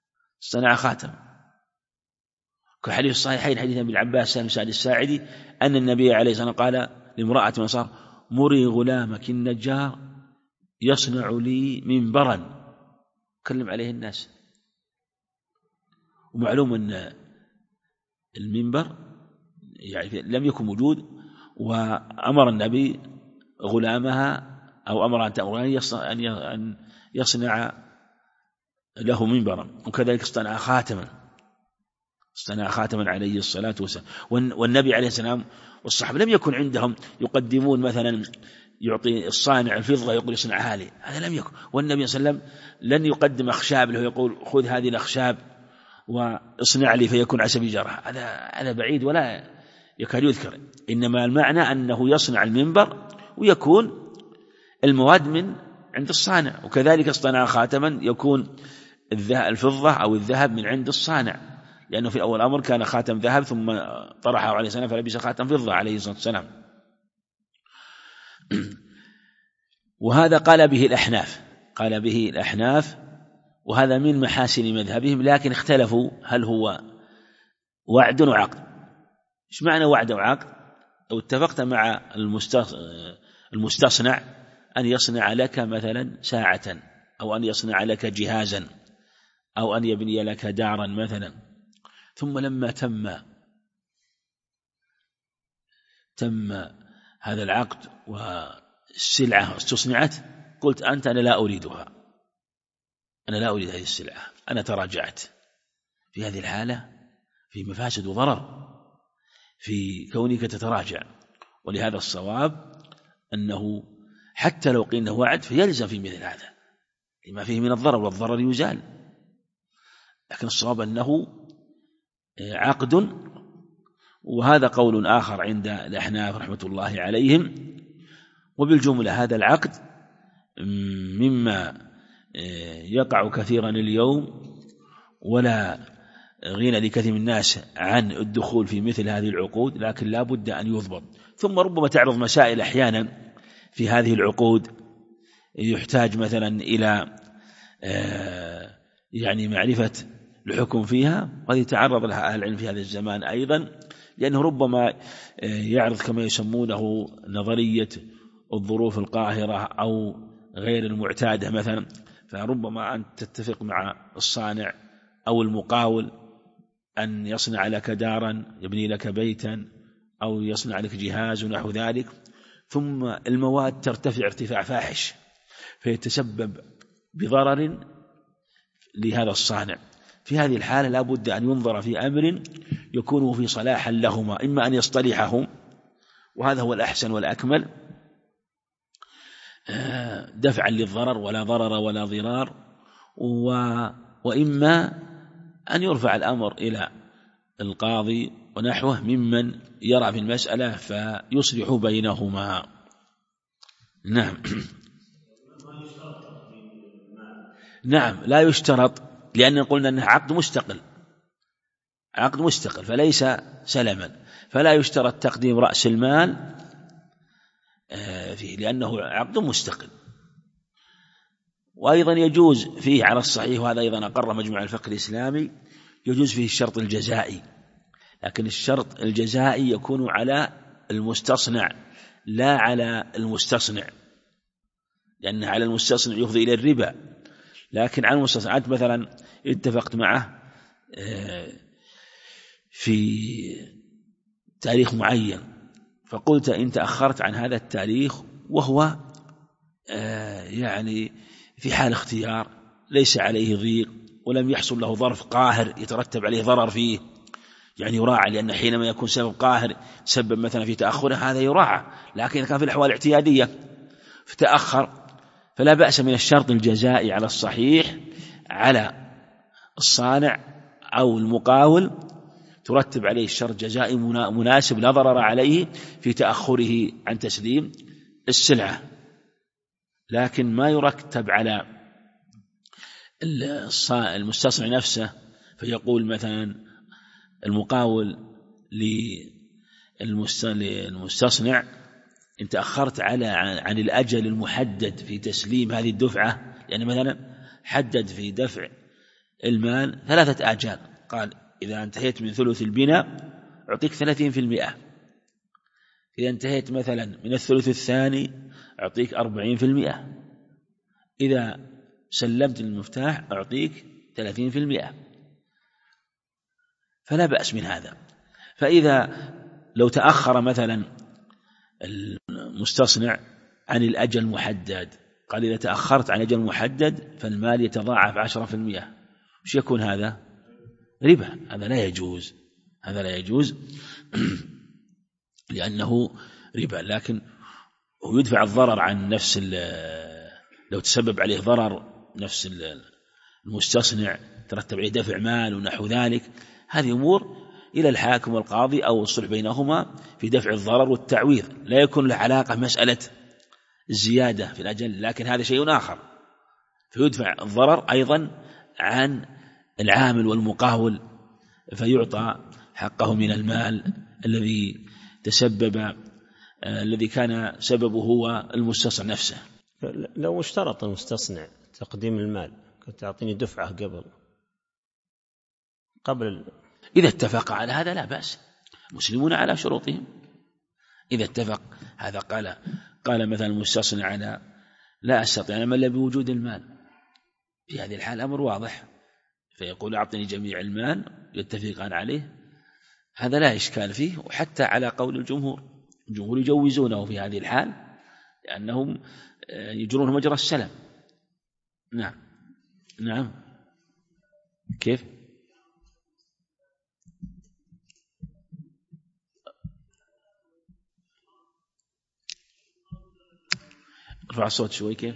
كحديث الصحيحين حديث ابن عباس سالم سعد الساعدي أن النبي عليه الصلاة والسلام قال لامرأة من الأنصار: مري غلامك النجار يصنع لي منبرا، كلم عليه الناس. ومعلوم أن المنبر يعني لم يكن موجود، وأمر النبي غلامها أو أمر أن يصنع له منبرا، وكذلك اصطنع خاتما عليه الصلاة والسلام. والنبي عليه السلام والصحابة لم يكن عندهم يقدمون مثلا يعطي الصانع الفضة يقول اصنعها لي، هذا لم يكن. والنبي صلى الله عليه وسلم لن يقدم أخشاب له يقول خذ هذه الأخشاب واصنع لي فيكون عسى بجرح، هذا بعيد ولا يكاد يذكر. إنما المعنى أنه يصنع المنبر ويكون المواد من عند الصانع، وكذلك اصطنع خاتما يكون الفضة أو الذهب من عند الصانع، لأنه في أول أمر كان خاتم ذهب ثم طرحه عليه السلام فلبس خاتم فضة عليه الصلاة والسلام. وهذا قال به الأحناف، وهذا من محاسن مذهبهم، لكن اختلفوا هل هو وعد وعقد. ايش معنى وعد وعقد؟ لو اتفقت مع المستصنع أن يصنع لك مثلا ساعة، أو أن يصنع لك جهازا، أو أن يبني لك دارا مثلا، ثم لما تم هذا العقد والسلعة استصنعت، قلت أنت أنا لا أريد هذه السلعة، أنا تراجعت. في هذه الحالة في مفاسد وضرر في كونك تتراجع، ولهذا الصواب أنه حتى لو قيل وعد فيلزم في مثل هذا لما فيه من الضرر، والضرر يزال، لكن الصواب أنه عقد. وهذا قول آخر عند الأحناف رحمة الله عليهم. وبالجملة هذا العقد مما يقع كثيرا اليوم، ولا غنى لكثير من الناس عن الدخول في مثل هذه العقود، لكن لا بد أن يضبط. ثم ربما تعرض مسائل أحيانا في هذه العقود يحتاج مثلا إلى يعني معرفة الحكم فيها، وهذه تعرض لها أهل العلم في هذا الزمان أيضا، لأنه ربما يعرض كما يسمونه نظرية الظروف القاهرة أو غير المعتادة مثلا، فربما أن تتفق مع الصانع أو المقاول أن يصنع لك دارا، يبني لك بيتا، أو يصنع لك جهاز ونحو ذلك، ثم المواد ترتفع ارتفاع فاحش فيتسبب بضرر لهذا الصانع. في هذه الحالة لا بد أن ينظر في أمر يكون في صلاحا لهما، إما أن يصطلحهم وهذا هو الأحسن والأكمل دفعا للضرر ولا ضرر ولا ضرار، وإما أن يرفع الأمر إلى القاضي ونحوه ممن يرى في المسألة فيصلح بينهما. نعم لا يشترط، لأن قلنا أنه عقد مستقل فليس سلما، فلا يشترط تقديم رأس المال فيه لأنه عقد مستقل. وأيضا يجوز فيه على الصحيح، وهذا أيضا أقر مجمع الفقه الإسلامي، يجوز فيه الشرط الجزائي، لكن الشرط الجزائي يكون على المستصنع لا على المستصنع، لأن على المستصنع يفضي إلى الربا، لكن على المستصنع أنت مثلا اتفقت معه في تاريخ معين، فقلت إن تأخرت عن هذا التاريخ وهو يعني في حال اختيار ليس عليه ضيق ولم يحصل له ظرف قاهر يترتب عليه ضرر فيه، يعني يراعى، لأن حينما يكون سبب قاهر سبب مثلا في تأخره هذا يراعى، لكن كان في الأحوال الاعتيادية فتأخر فلا بأس من الشرط الجزائي على الصحيح على الصانع أو المقاول، ترتب عليه الشرط جزائي مناسب لا ضرر عليه في تأخره عن تسليم السلعة، لكن ما يرتب على المستصنع نفسه، فيقول مثلا المقاول للمستصنع إن تأخرت عن الأجل المحدد في تسليم هذه الدفعة، يعني مثلا حدد في دفع المال 3 آجال، قال إذا انتهيت من ثلث البناء أعطيك 30%، إذا انتهيت مثلا من الثلث الثاني أعطيك 40%، إذا سلمت المفتاح أعطيك 30%، فلا بأس من هذا. فإذا لو تأخر مثلا المستصنع عن الأجل المحدد، قال إذا تأخرت عن أجل محدد فالمال يتضاعف 10%، وش يكون هذا؟ ربا. هذا لا يجوز، هذا لا يجوز لأنه ربا. لكن هو يدفع الضرر عن نفس، لو تسبب عليه ضرر نفس المستصنع ترتب عليه دفع مال ونحو ذلك، هذه أمور إلى الحاكم والقاضي أو الصلح بينهما في دفع الضرر والتعويض، لا يكون له علاقة مسألة الزيادة في الأجل، لكن هذا شيء آخر، فيدفع الضرر أيضا عن العامل والمقاول فيعطى حقه من المال الذي تسبب، الذي كان سببه هو المستصنع نفسه. لو اشترط المستصنع تقديم المال، كنت تعطيني دفعة قبل إذا اتفق على هذا لا بأس، المسلمون على شروطهم. إذا اتفق هذا قال مثلا المستصنع أنا لا أستطيع أنا إلا بوجود المال، في هذه الحال أمر واضح، فيقول أعطني جميع المال يتفقان عليه، هذا لا إشكال فيه. وحتى على قول الجمهور يجوزونه في هذه الحال لأنهم يجرون مجرى السلم. نعم كيف؟ ارفع الصوت شوي. كيف؟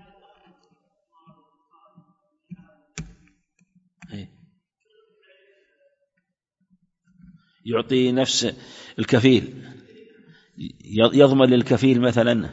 يعطي نفس الكفيل، يضمن للكفيل مثلا.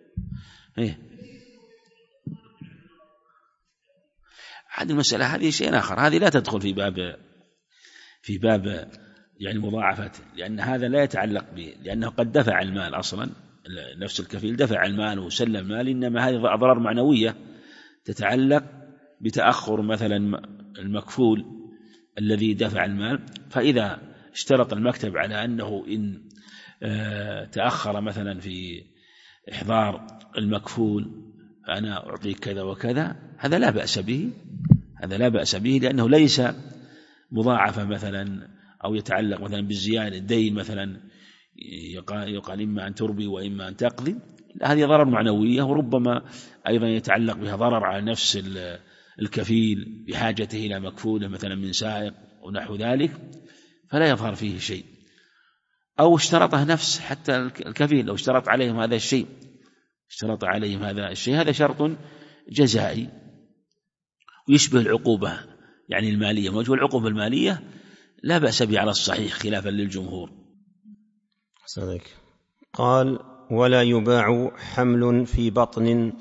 هذه المسألة هذه شيء آخر، هذه لا تدخل في باب يعني مضاعفة، لأن هذا لا يتعلق به، لأنه قد دفع المال أصلا، نفس الكفيل دفع المال وسلم المال، إنما هذه أضرار معنوية تتعلق بتأخر مثلا المكفول الذي دفع المال. فإذا اشترط المكتب على أنه إن تأخر مثلا في إحضار المكفول فأنا أعطيك كذا وكذا، هذا لا بأس به، هذا لا بأس به، لأنه ليس مضاعفة مثلا أو يتعلق مثلا بالزيادة الدين مثلا، يقال إما أن تربي وإما أن تقضي، هذه ضرر معنوية، وربما أيضا يتعلق بها ضرر على نفس الكفيل بحاجته إلى مكفوله مثلا من سائق ونحو ذلك، فلا يظهر فيه شيء. أو اشترطه نفس حتى الكفيل، لو اشترط عليهم هذا الشيء، اشترط عليهم هذا الشيء، هذا شرط جزائي ويشبه العقوبة يعني المالية، وجه العقوبة المالية لا بأس به على الصحيح خلافا للجمهور. صدق. قال ولا يباع حمل في بطن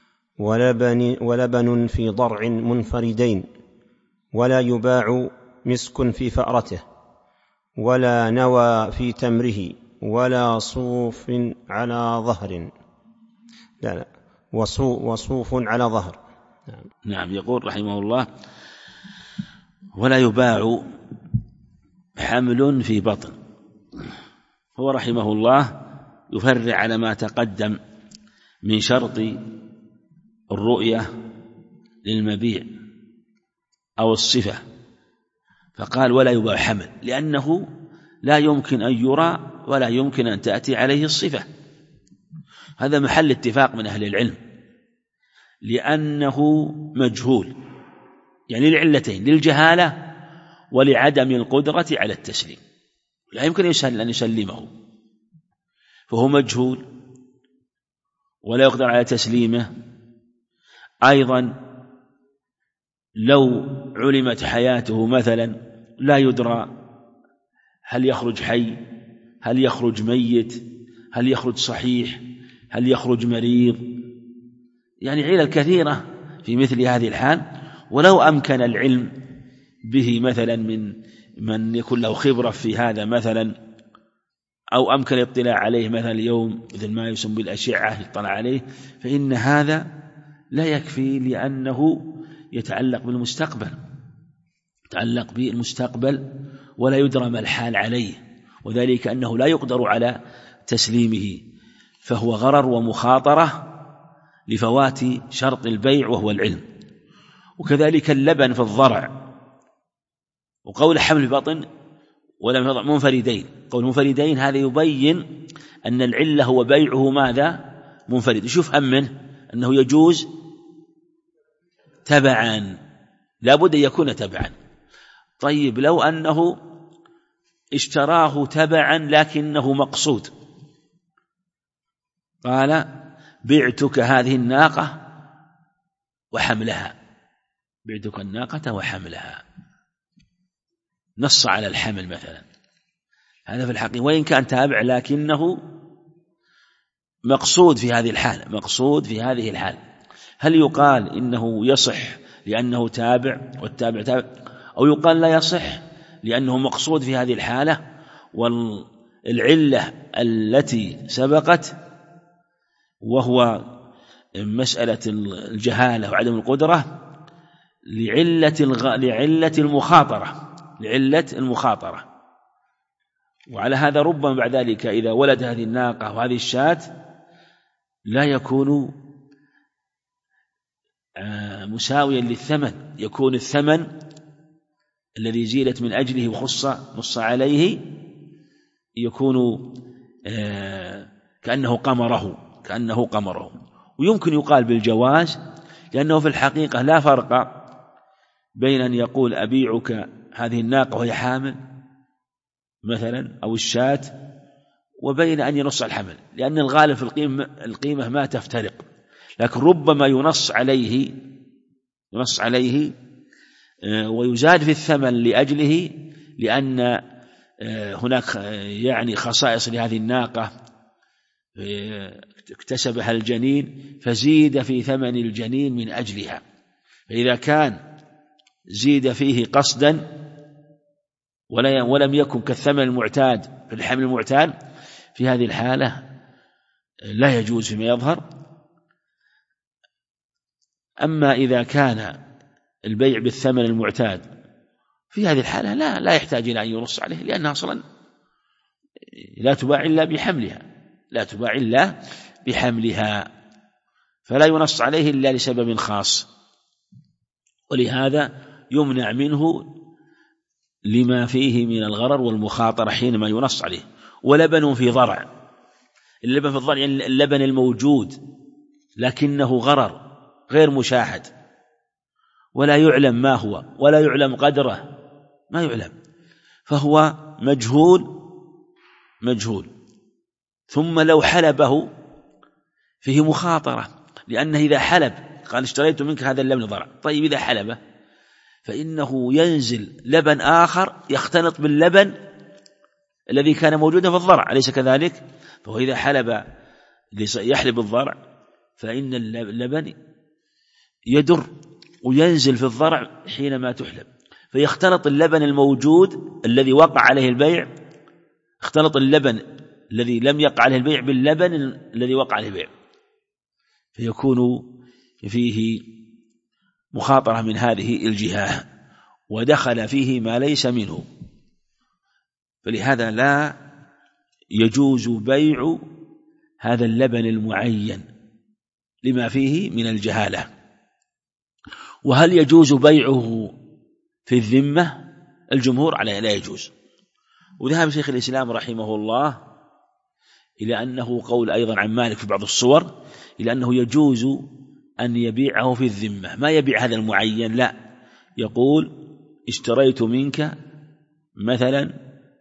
ولبن في ضرع منفردين، ولا يباع مسك في فأرته، ولا نوى في تمره، ولا صوف على ظهر، لا وصوف على ظهر. نعم. يقول رحمه الله ولا يباع حمل في بطن. هو رحمه الله يفرع على ما تقدم من شرط الرؤية للمبيع أو الصفة، فقال ولا يباع حمل، لأنه لا يمكن أن يرى ولا يمكن أن تأتي عليه الصفة، هذا محل اتفاق من أهل العلم، لأنه مجهول، يعني لعلتين، للجهالة ولعدم القدرة على التسليم، لا يمكن أن يسلمه، فهو مجهول ولا يقدر على تسليمه. أيضا لو علمت حياته مثلا لا يدرى هل يخرج حي، هل يخرج ميت، هل يخرج صحيح، هل يخرج مريض، يعني علل كثيرة في مثل هذه الحال. ولو أمكن العلم به مثلا من يكون له خبرة في هذا مثلا، أو أمكن الاطلاع عليه مثلا اليوم مثل ما يسمى بالأشعة يطلع عليه، فإن هذا لا يكفي، لأنه يتعلق بالمستقبل، يتعلق بالمستقبل ولا يدرى ما الحال عليه، وذلك أنه لا يقدر على تسليمه، فهو غرر ومخاطرة لفوات شرط البيع وهو العلم. وكذلك اللبن في الضرع، وقول حمل البطن ولم يضع منفردين. قول منفردين هذا يبين أن العلة هو بيعه ماذا؟ منفرد. شوف هم منه أنه يجوز تبعا، لا بد أن يكون تبعا. طيب لو أنه اشتراه تبعا لكنه مقصود، قال بعتك هذه الناقة وحملها، بعتك الناقة وحملها، نص على الحمل مثلا، هذا في الحقيقة وإن كان تابع لكنه مقصود في هذه الحالة، مقصود في هذه الحالة. هل يقال إنه يصح لأنه تابع والتابع تابع، أو يقال لا يصح لأنه مقصود في هذه الحالة والعلة التي سبقت وهو مسألة الجهالة وعدم القدرة لعلة المخاطرة. وعلى هذا ربما بعد ذلك إذا ولد هذه الناقة وهذه الشاة لا يكون مساويا للثمن، يكون الثمن الذي زيلت من أجله وخص عليه يكون كأنه قمره. ويمكن يقال بالجواز، لأنه في الحقيقة لا فرق بين أن يقول أبيعك هذه الناقة وهي حامل مثلا أو الشاة، وبين أن ينص على الحمل، لأن الغالب في القيمة ما تفترق، لكن ربما ينص عليه ويزاد في الثمن لأجله، لأن هناك يعني خصائص لهذه الناقة اكتسبها الجنين فزيد في ثمن الجنين من أجلها. فإذا كان زيد فيه قصدا ولم يكن كالثمن المعتاد في الحمل المعتاد، في هذه الحالة لا يجوز فيما يظهر. أما إذا كان البيع بالثمن المعتاد في هذه الحالة لا يحتاج إلى أن ينص عليه، لأنها أصلا لا تباع إلا بحملها، فلا ينص عليه إلا لسبب خاص، ولهذا يمنع منه لما فيه من الغرر والمخاطرة حينما ينص عليه. ولبن في ضرع، اللبن في الضرع يعني اللبن الموجود لكنه غرر غير مشاهد، ولا يعلم ما هو ولا يعلم قدره، ما يعلم، فهو مجهول. ثم لو حلبه فيه مخاطرة، لأنه إذا حلب قال اشتريت منك هذا اللبن ضرع، طيب إذا حلبه فإنه ينزل لبن آخر يختلط باللبن الذي كان موجودا في الضرع، أليس كذلك؟ فهو إذا يحلب الضرع فإن اللبن يدر وينزل في الضرع حينما تحلب، فيختلط اللبن الموجود الذي وقع عليه البيع، اختلط اللبن الذي لم يقع عليه البيع باللبن الذي وقع عليه البيع، فيكون فيه مخاطرة من هذه الجهة، ودخل فيه ما ليس منه. فلهذا لا يجوز بيع هذا اللبن المعين لما فيه من الجهالة. وهل يجوز بيعه في الذمة؟ الجمهور على لا يجوز. وذهب شيخ الإسلام رحمه الله إلى أنه قول أيضا عن مالك في بعض الصور، إلى أنه يجوز أن يبيعه في الذمة، ما يبيع هذا المعين، لا، يقول اشتريت منك مثلا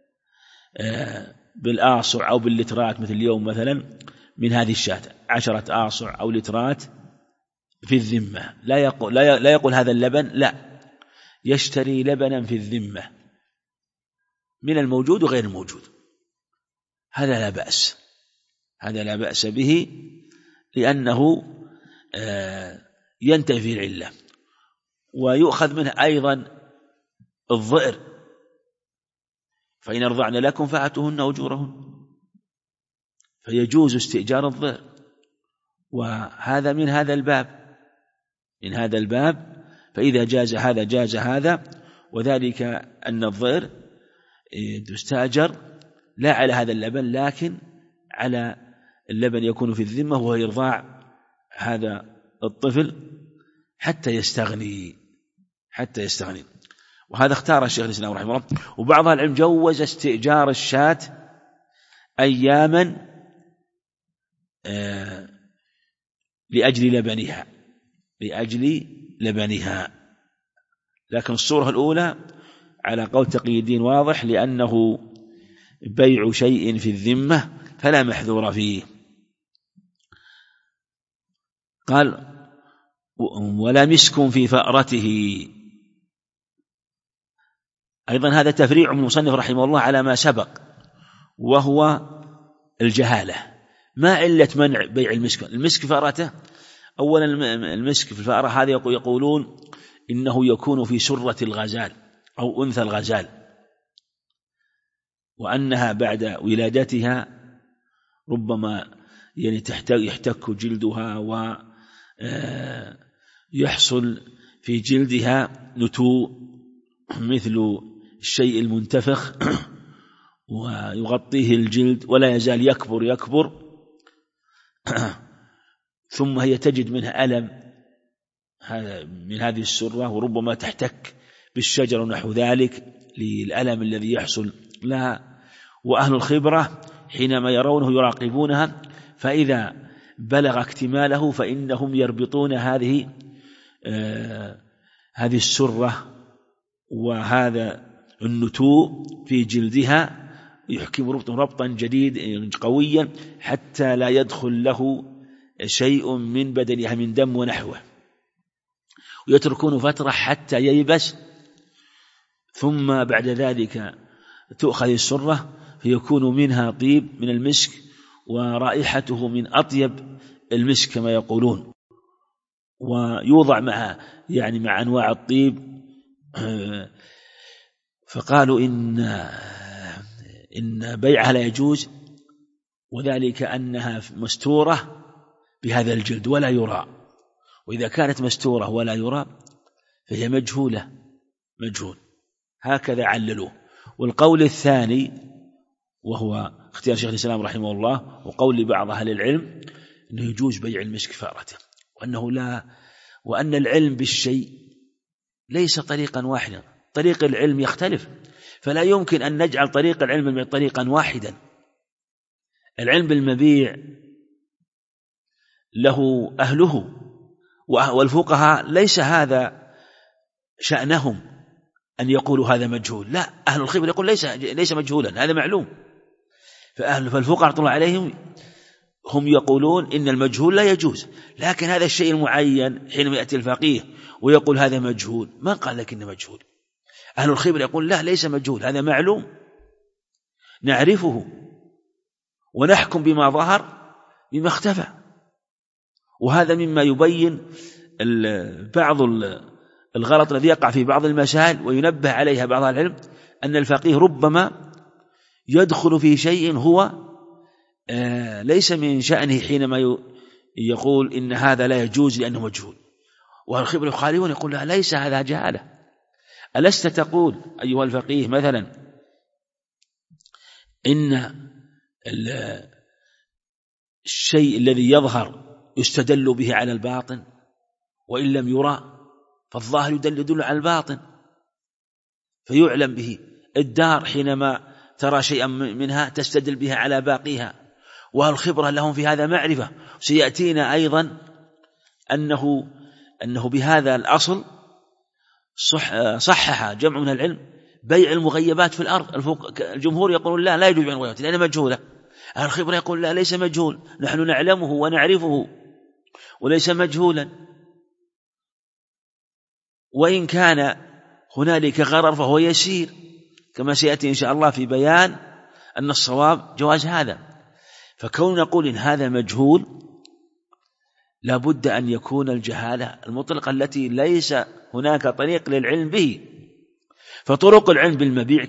بالآصع أو باللترات، مثل اليوم مثلا من هذه الشاة 10 آصع أو لترات في الذمة، لا يقول هذا اللبن، لا، يشتري لبنا في الذمة من الموجود وغير الموجود، هذا لا بأس به، لأنه ينتهي في العلة. ويؤخذ منه أيضا الظئر، فإن أرضعن لكم فآتوهن أجورهن، فيجوز استئجار الظئر، وهذا من هذا الباب، فإذا جاز هذا جاز هذا، وذلك أن الظئر تستأجر لا على هذا اللبن، لكن على اللبن يكون في الذمة، وهو إرضاع هذا الطفل حتى يستغني. وهذا اختار الشيخ الإسلام رحمه الله. وبعض العلم جوز استئجار الشاة أياما لأجل لبنها، لكن الصورة الأولى على قول تقي الدين واضح، لأنه بيع شيء في الذمة فلا محذور فيه. قال ولا مسك في فأرته، أيضا هذا تفريع من المصنف رحمه الله على ما سبق، وهو الجهالة. ما علة منع بيع المسك في فأرته؟ أولا المسك في الفأرة هذا يقولون إنه يكون في سرة الغزال أو أنثى الغزال، وأنها بعد ولادتها ربما يعني يحتك جلدها ويحصل في جلدها نتوء مثل الشيء المنتفخ ويغطيه الجلد ولا يزال يكبر ثم هي تجد منها ألم من هذه السرة، وربما تحتك بالشجر ونحو ذلك للألم الذي يحصل لها. وأهل الخبرة حينما يرونه يراقبونها، فإذا بلغ اكتماله فإنهم يربطون هذه السرة وهذا النتوء في جلدها، يحكم ربطا جديد قويا حتى لا يدخل له شيء من بدنها من دم ونحوه، ويتركون فترة حتى ييبس، ثم بعد ذلك تؤخذ السرة فيكون منها طيب من المسك ورائحته من أطيب المسك كما يقولون، ويوضع مع أنواع الطيب. فقالوا إن بيعها لا يجوز، وذلك أنها مستورة بهذا الجلد ولا يرى، وإذا كانت مستورة ولا يرى فهي مجهول. هكذا عللوه. والقول الثاني وهو اختيار شيخ الإسلام رحمه الله وقول بعض أهل العلم أنه يجوز بيع المسك فأرته، وأن العلم بالشيء ليس طريقا واحدا، طريق العلم يختلف، فلا يمكن أن نجعل طريق العلم طريقا واحدا. العلم بالمبيع له أهله، والفقهاء ليس هذا شأنهم أن يقولوا هذا مجهول، لا، أهل الخبرة يقول ليس مجهولا، هذا معلوم. فالفقهاء رحمة الله عليهم هم يقولون إن المجهول لا يجوز، لكن هذا الشيء المعين حينما يأتي الفقيه ويقول هذا مجهول، ما قال لك إنه مجهول. أهل الخبرة يقول لا، ليس مجهول، هذا معلوم نعرفه ونحكم بما ظهر بما اختفى. وهذا مما يبين بعض الغلط الذي يقع في بعض المسائل وينبه عليها بعض العلم، أن الفقيه ربما يدخل في شيء هو ليس من شأنه حينما يقول إن هذا لا يجوز لأنه مجهول، والخبر يخالفون يقول لا، ليس هذا جهالة. ألست تقول أيها الفقيه مثلا إن الشيء الذي يظهر يستدل به على الباطن، وإن لم يرى فالظاهر يدل على الباطن فيعلم به. الدار حينما ترى شيئا منها تستدل بها على باقيها، والخبرة لهم في هذا معرفة. سيأتينا أيضا أنه بهذا الأصل صحح جمع من العلم بيع المغيبات في الأرض. الجمهور يقولون لا يجوز بيع المغيبات لأنها مجهولة، أهل الخبرة يقول لا، ليس مجهول، نحن نعلمه ونعرفه وليس مجهولا، وإن كان هنالك غرر فهو يسير، كما سيأتي إن شاء الله في بيان أن الصواب جواز هذا. فكون نقول إن هذا مجهول لابد أن يكون الجهالة المطلقة التي ليس هناك طريق للعلم به. فطرق العلم بالمبيع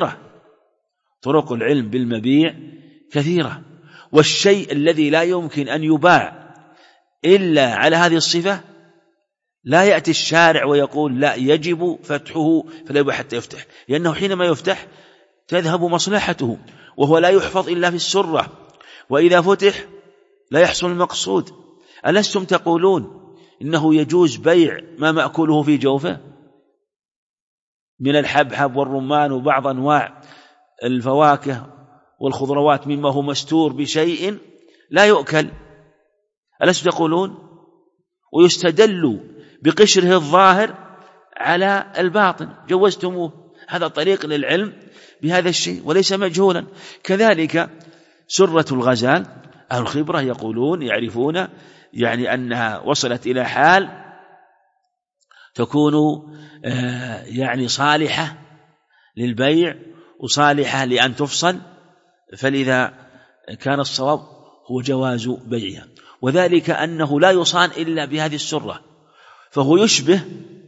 كثيرة، والشيء الذي لا يمكن أن يباع إلا على هذه الصفة لا يأتي الشارع ويقول لا يجب فتحه فلا يباع حتى يفتح، لأنه حينما يفتح تذهب مصلحته، وهو لا يحفظ إلا في السرة، وإذا فتح لا يحصل المقصود. ألستم تقولون إنه يجوز بيع ما مأكوله في جوفه؟ من الحبحب والرمان وبعض أنواع الفواكه والخضروات مما هو مستور بشيء لا يؤكل، ألستم تقولون؟ ويستدل بقشره الظاهر على الباطن، جوزتموه، هذا طريق للعلم بهذا الشيء وليس مجهولا. كذلك سرة الغزال، أهل الخبرة يقولون يعرفون يعني أنها وصلت إلى حال تكون يعني صالحة للبيع وصالحة لأن تفصل، فلذا كان الصواب هو جواز بيعها، وذلك أنه لا يصان إلا بهذه السرة، فهو يشبه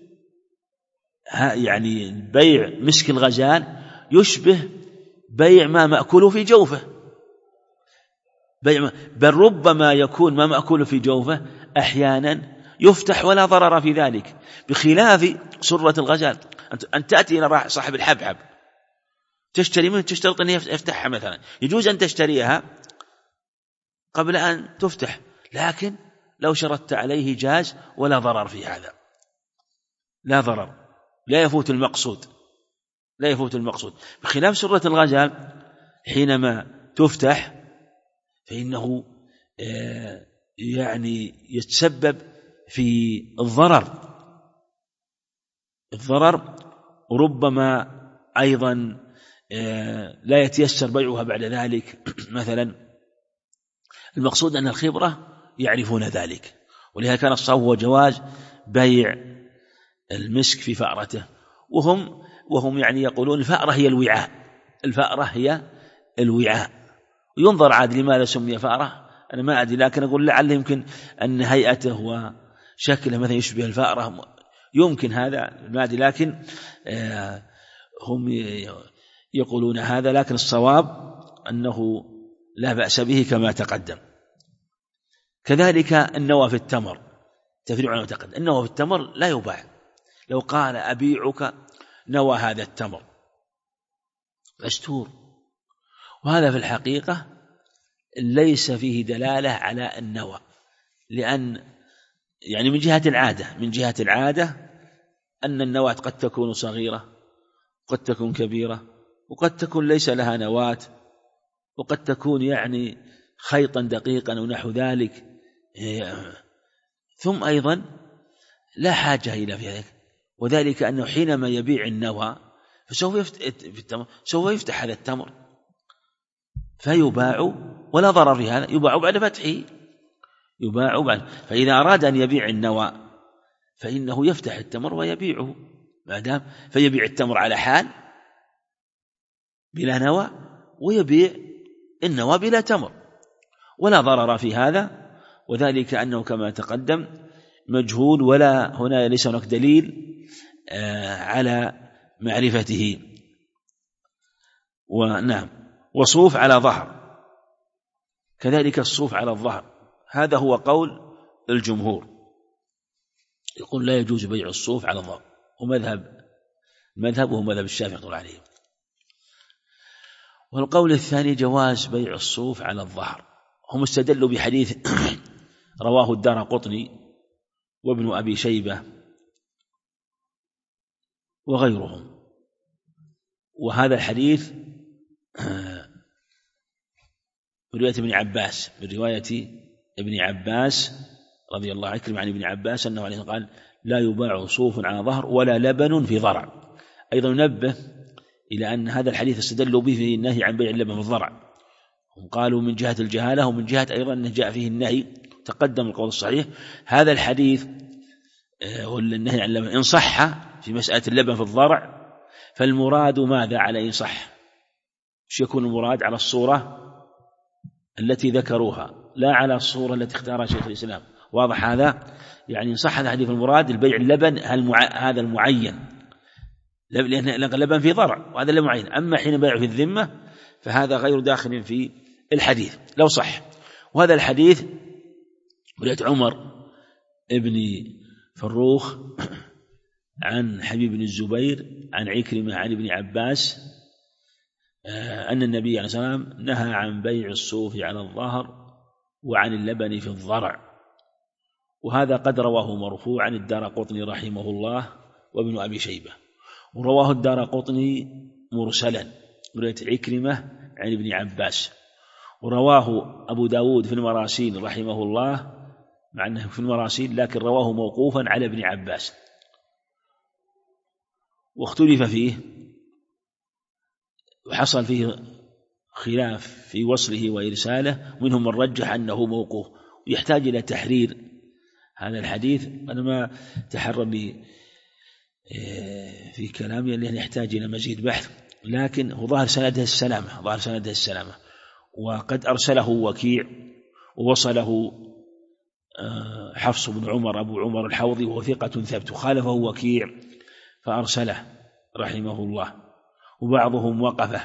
يعني بيع مسك الغزال يشبه بيع ما مأكول في جوفه، بل ربما يكون ما مأكول في جوفه أحيانا يفتح ولا ضرر في ذلك، بخلاف سرة الغزال. أن تأتي إلى صاحب الحبحب تشتري منه، تشترط أن يفتحها مثلا، يجوز أن تشتريها قبل أن تفتح، لكن لو شرطت عليه جاز ولا ضرر في هذا، لا ضرر، لا يفوت المقصود، لا يفوت المقصود. بخلاف سرة الغزال حينما تفتح فإنه يعني يتسبب في الضرر، وربما أيضا لا يتيسر بيعها بعد ذلك مثلا. المقصود أن الخبرة يعرفون ذلك، ولهذا كان الصواب هو جواز بيع المسك في فأرته، وهم يعني يقولون الفأرة هي الوعاء، الفأرة هي الوعاء، وينظر عاد لماذا سمي فأرة، أنا ما أدري، لكن أقول لعل يمكن أن هيئته وشكله مثلا يشبه الفأرة، يمكن هذا ما أدري، لكن هم يقولون هذا، لكن الصواب أنه لا بأس به كما تقدم. كذلك النوى في التمر، تفريع عنه تقدم، النوى في التمر لا يباع، لو قال أبيعك نوى هذا التمر مستور، وهذا في الحقيقة ليس فيه دلالة على النوى، لأن يعني من جهة العادة أن النواة قد تكون صغيرة، قد تكون كبيرة، وقد تكون ليس لها نواة، وقد تكون يعني خيطا دقيقا ونحو ذلك، ثم أيضا لا حاجة إلى ذلك، وذلك أنه حينما يبيع النوى سوف يفتح هذا التمر فيباع ولا ضرر في هذا، يباع بعد فتحه، يباع بعد، فإذا أراد أن يبيع النوى فإنه يفتح التمر ويبيعه، مادام فيبيع التمر على حال بلا نوى، ويبيع النوى بلا تمر، ولا ضرر في هذا، وذلك أنه كما تقدم مجهول، ولا هنا ليس هناك دليل على معرفته. ونعم، وصوف على ظهر، كذلك الصوف على الظهر، هذا هو قول الجمهور، يقول لا يجوز بيع الصوف على الظهر، ومذهبه مذهب الشافعي يقول عليه. والقول الثاني جواز بيع الصوف على الظهر، هم استدلوا بحديث رواه الدارقطني وابن أبي شيبة وغيرهم، وهذا الحديث برواية ابن عباس، برواية ابن عباس رضي الله عنه عن ابن عباس أنه عليه قال لا يباع صوف على ظهر ولا لبن في ضرع. أيضا ننبه إلى أن هذا الحديث استدلوا به في النهي عن بيع اللبن في الضرع، هم قالوا من جهة الجهالة، ومن جهة أيضا أنه جاء فيه النهي، تقدم القول الصحيح. هذا الحديث والنهي عن اللبن إن صح في مسألة اللبن في الضرع فالمراد ماذا على إن صح؟ مش يكون المراد على الصورة التي ذكروها، لا على الصورة التي اختارها شيخ الإسلام، واضح هذا؟ يعني إن صح هذا الحديث المراد البيع اللبن هذا المعين، لأن اللبن في ضرع وهذا اللبن معين، أما حين بيع في الذمة فهذا غير داخل في الحديث لو صح. وهذا الحديث رواية عمر ابن فروخ عن حبيب بن الزبير عن عكرمة عن ابن عباس أن النبي عليه الصلاة والسلام نهى عن بيع الصوف على الظهر وعن اللبن في الضرع، وهذا قد رواه مرفوعا الدارقطني رحمه الله وابن أبي شيبة. ورواه الدارقطني مرسلا رواية عكرمة عن ابن عباس، ورواه أبو داود في المراسيل رحمه الله، مع أنه في المراسيل لكن رواه موقوفا على ابن عباس، واختلف فيه وحصل فيه خلاف في وصله وإرساله، منهم من رجح أنه موقوف، ويحتاج إلى تحرير هذا الحديث. أنا ما تحرر في كلامي لأن يحتاج إلى مزيد بحث، لكن هو ظاهر سنده السلامة، وقد أرسله وكيع ووصله حفص بن عمر أبو عمر الحوضي وهو ثقة ثبت، خالفه وكيع فأرسله رحمه الله، وبعضهم وقف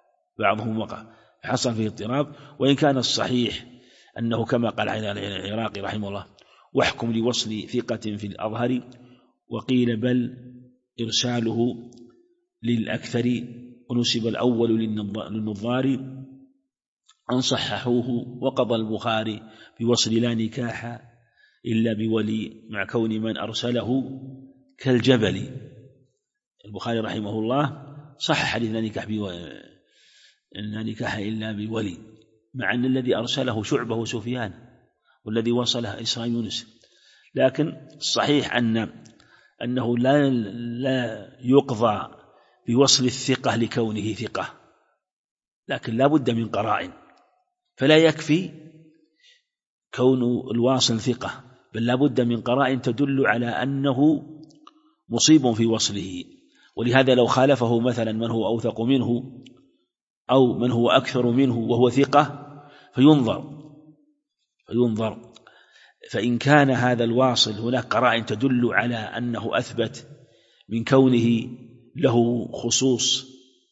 حصل فيه اضطراب، وإن كان الصحيح أنه كما قال العراقي رحمه الله: واحكم لوصل ثقة في الأظهر، وقيل بل إرساله للأكثر، ونسب الأول للنظار أن صححوه، وقضى البخاري بوصل لا نكاح إلا بولي، مع كون من أرسله كالجبل. البخاري رحمه الله صح حديث لا نكاح إلا بولي، مع أن الذي أرسله شعبة وسفيان، والذي وصله إسرائيل يونس، لكن الصحيح أنه لا يقضى بوصل الثقة لكونه ثقة، لكن لا بد من قرائن، فلا يكفي كون الواصل ثقة، بل لا بد من قرائن تدل على أنه مصيب في وصله. ولهذا لو خالفه مثلا من هو أوثق منه أو من هو أكثر منه وهو ثقة فينظر، فإن كان هذا الواصل هناك قرائن تدل على أنه أثبت من كونه له خصوص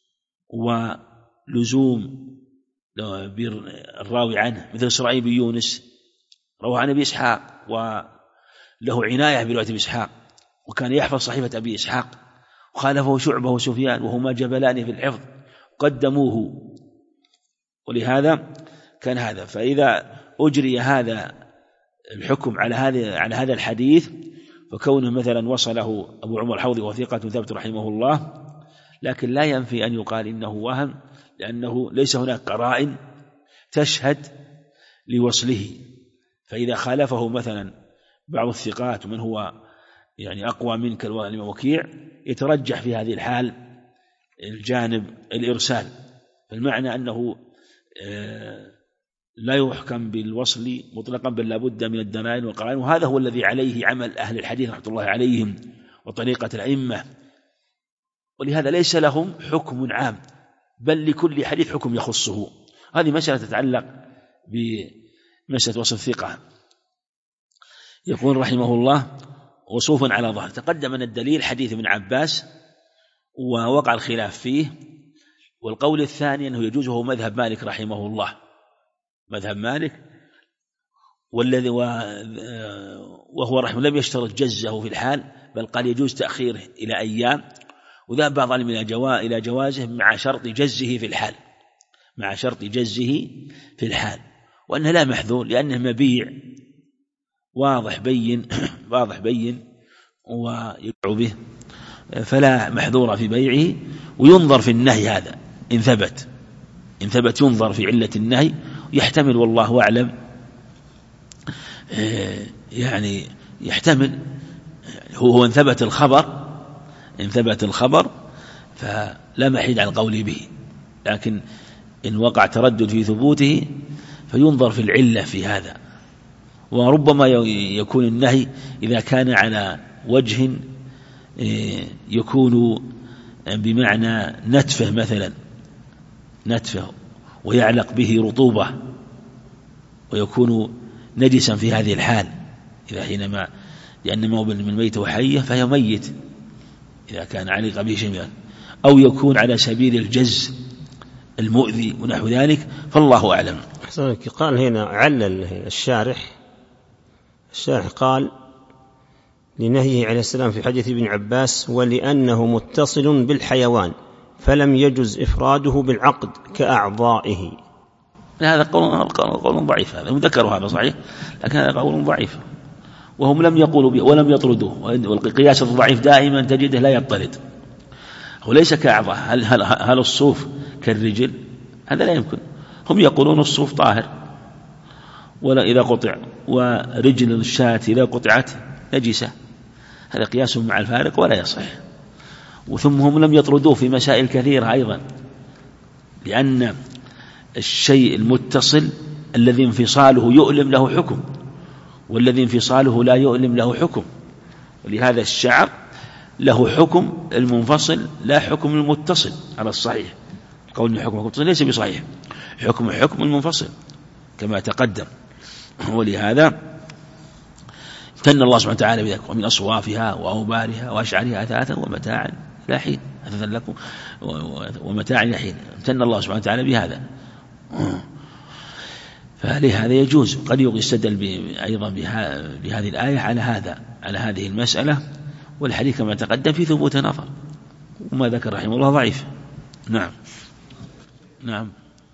ولزوم الراوي عنه، مثل إسرائيل بن يونس روى عن أبي إسحاق وله عناية برواية أبي إسحاق، وكان يحفظ صحيفة أبي إسحاق، وخالفه شعبة وسفيان وهما جبلان في الحفظ قدموه، ولهذا كان هذا. فإذا أجري هذا الحكم على هذا الحديث، فكونه مثلا وصله أبو عمر الحوضي وثقة ثبت رحمه الله، لكن لا ينفي أن يقال إنه وهم، لأنه ليس هناك قرائن تشهد لوصله. فإذا خالفه مثلا بعض الثقات ومن هو يعني أقوى منك كالإمام وكيع، يترجح في هذه الحال الجانب الإرسال، فالمعنى أنه لا يحكم بالوصل مطلقا، بل لابد من الدلائل والقرائن، وهذا هو الذي عليه عمل أهل الحديث رحمة الله عليهم وطريقة الأئمة، ولهذا ليس لهم حكم عام، بل لكل حديث حكم يخصه. هذه مسألة تتعلق بمسألة وصف الثقة. يقول رحمه الله: وصوف على ظهر. تقدم أن الدليل حديث ابن عباس ووقع الخلاف فيه، والقول الثاني أنه يجوز، هو مذهب مالك رحمه الله، مذهب مالك، والذي وهو رحمه لم يشترط جزه في الحال، بل قال يجوز تأخيره إلى أيام، وذهب بعض العلماء إلى جوازه مع شرط جزه في الحال، وأنه لا محذور، لأنه مبيع واضح بين ويبيع به، فلا محذور في بيعه. وينظر في النهي هذا إن ثبت ينظر في علة النهي، يحتمل والله أعلم، يعني يحتمل هو إن ثبت الخبر فلا محيد عن القول به، لكن إن وقع تردد في ثبوته فينظر في العلة في هذا. وربما يكون النهي إذا كان على وجه يكون بمعنى نتفه مثلا، ويعلق به رطوبة ويكون نجسا في هذه الحال، إذا حينما لأن ما هو من ميت وحية فهي ميت إذا كان علق به شيء، أو يكون على سبيل الجز المؤذي ونحو ذلك، فالله أعلم. قال هنا علل الشارح قال لنهيه عليه السلام في حديث ابن عباس: ولأنه متصل بالحيوان فلم يجز إفراده بالعقد كأعضائه. هذا قول ضعيف، هذا ذكروا هذا صحيح، لكن هذا قول ضعيف، وهم لم يقولوا به ولم يطردوه، والقياس الضعيف دائما تجده لا يطرد، هو ليس كأعضاء. هل الصوف كالرجل؟ هذا لا يمكن. هم يقولون الصوف طاهر ولا إذا قطع، ورجل الشاة إذا قطعت نجسة. هذا قياس مع الفارق ولا يصح. وثم هم لم يطردوه في مسائل كثيرة أيضا، لأن الشيء المتصل الذي انفصاله يؤلم له حكم، والذي انفصاله لا يؤلم له حكم. ولهذا الشعر له حكم المنفصل لا حكم المتصل على الصحيح. قول حكم المتصل ليس بصحيح، حكم المنفصل كما تقدم. ولهذا امتن الله سبحانه وتعالى بذلك: ومن أصوافها وأوبارها وأشعارها أثاثا ومتاعا إلى حين، أثاثا لكم ومتاعا إلى حين. امتن الله سبحانه وتعالى بهذا. فلهذا يجوز قد يستدل أيضا بهذه الآية على هذه المسألة. والحديث كما تقدم في ثبوت نظر، وما ذكر رحمه الله ضعيف. نعم.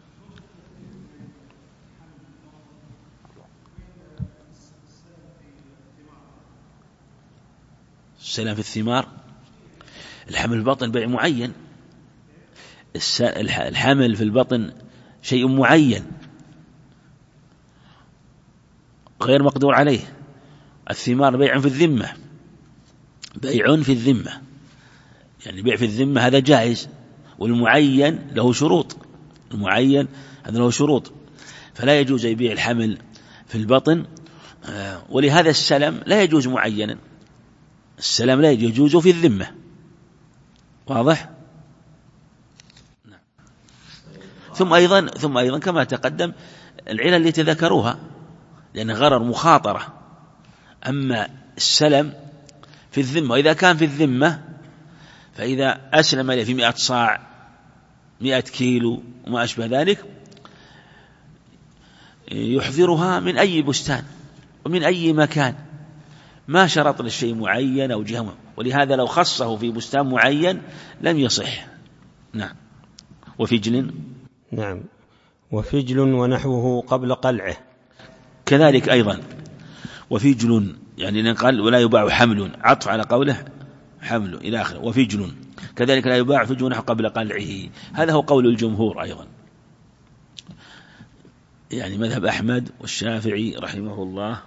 السلام في الثمار، الحمل في البطن بيع معين. الحمل في البطن شيء معين غير مقدور عليه. الثمار بيع في الذمة، بيع في الذمة، يعني بيع في الذمة هذا جائز، والمعين له شروط، المعين هذا له شروط، فلا يجوز يبيع الحمل في البطن. ولهذا السلم لا يجوز معينا، السلام لا يجوز في الذمة. واضح؟ نعم. ثم أيضا كما تقدم العلل التي ذكروها، لأن غرر مخاطرة. أما السلم في الذمة، وإذا كان في الذمة فإذا أسلم لي في 100 صاع 100 كيلو وما أشبه ذلك، يحضرها من أي بستان ومن أي مكان، ما شرط للشيء معين أو جهة. ولهذا لو خصه في بستان معين لم يصح. نعم. وفجل، نعم، وفجل ونحوه قبل قلعه كذلك أيضا. وفجل يعني نقل ولا يباع حمل، عطف على قوله حمل إلى آخره. وفجل كذلك لا يباع فجل ونحو قبل قلعه. هذا هو قول الجمهور أيضا، يعني مذهب أحمد والشافعي رحمه الله،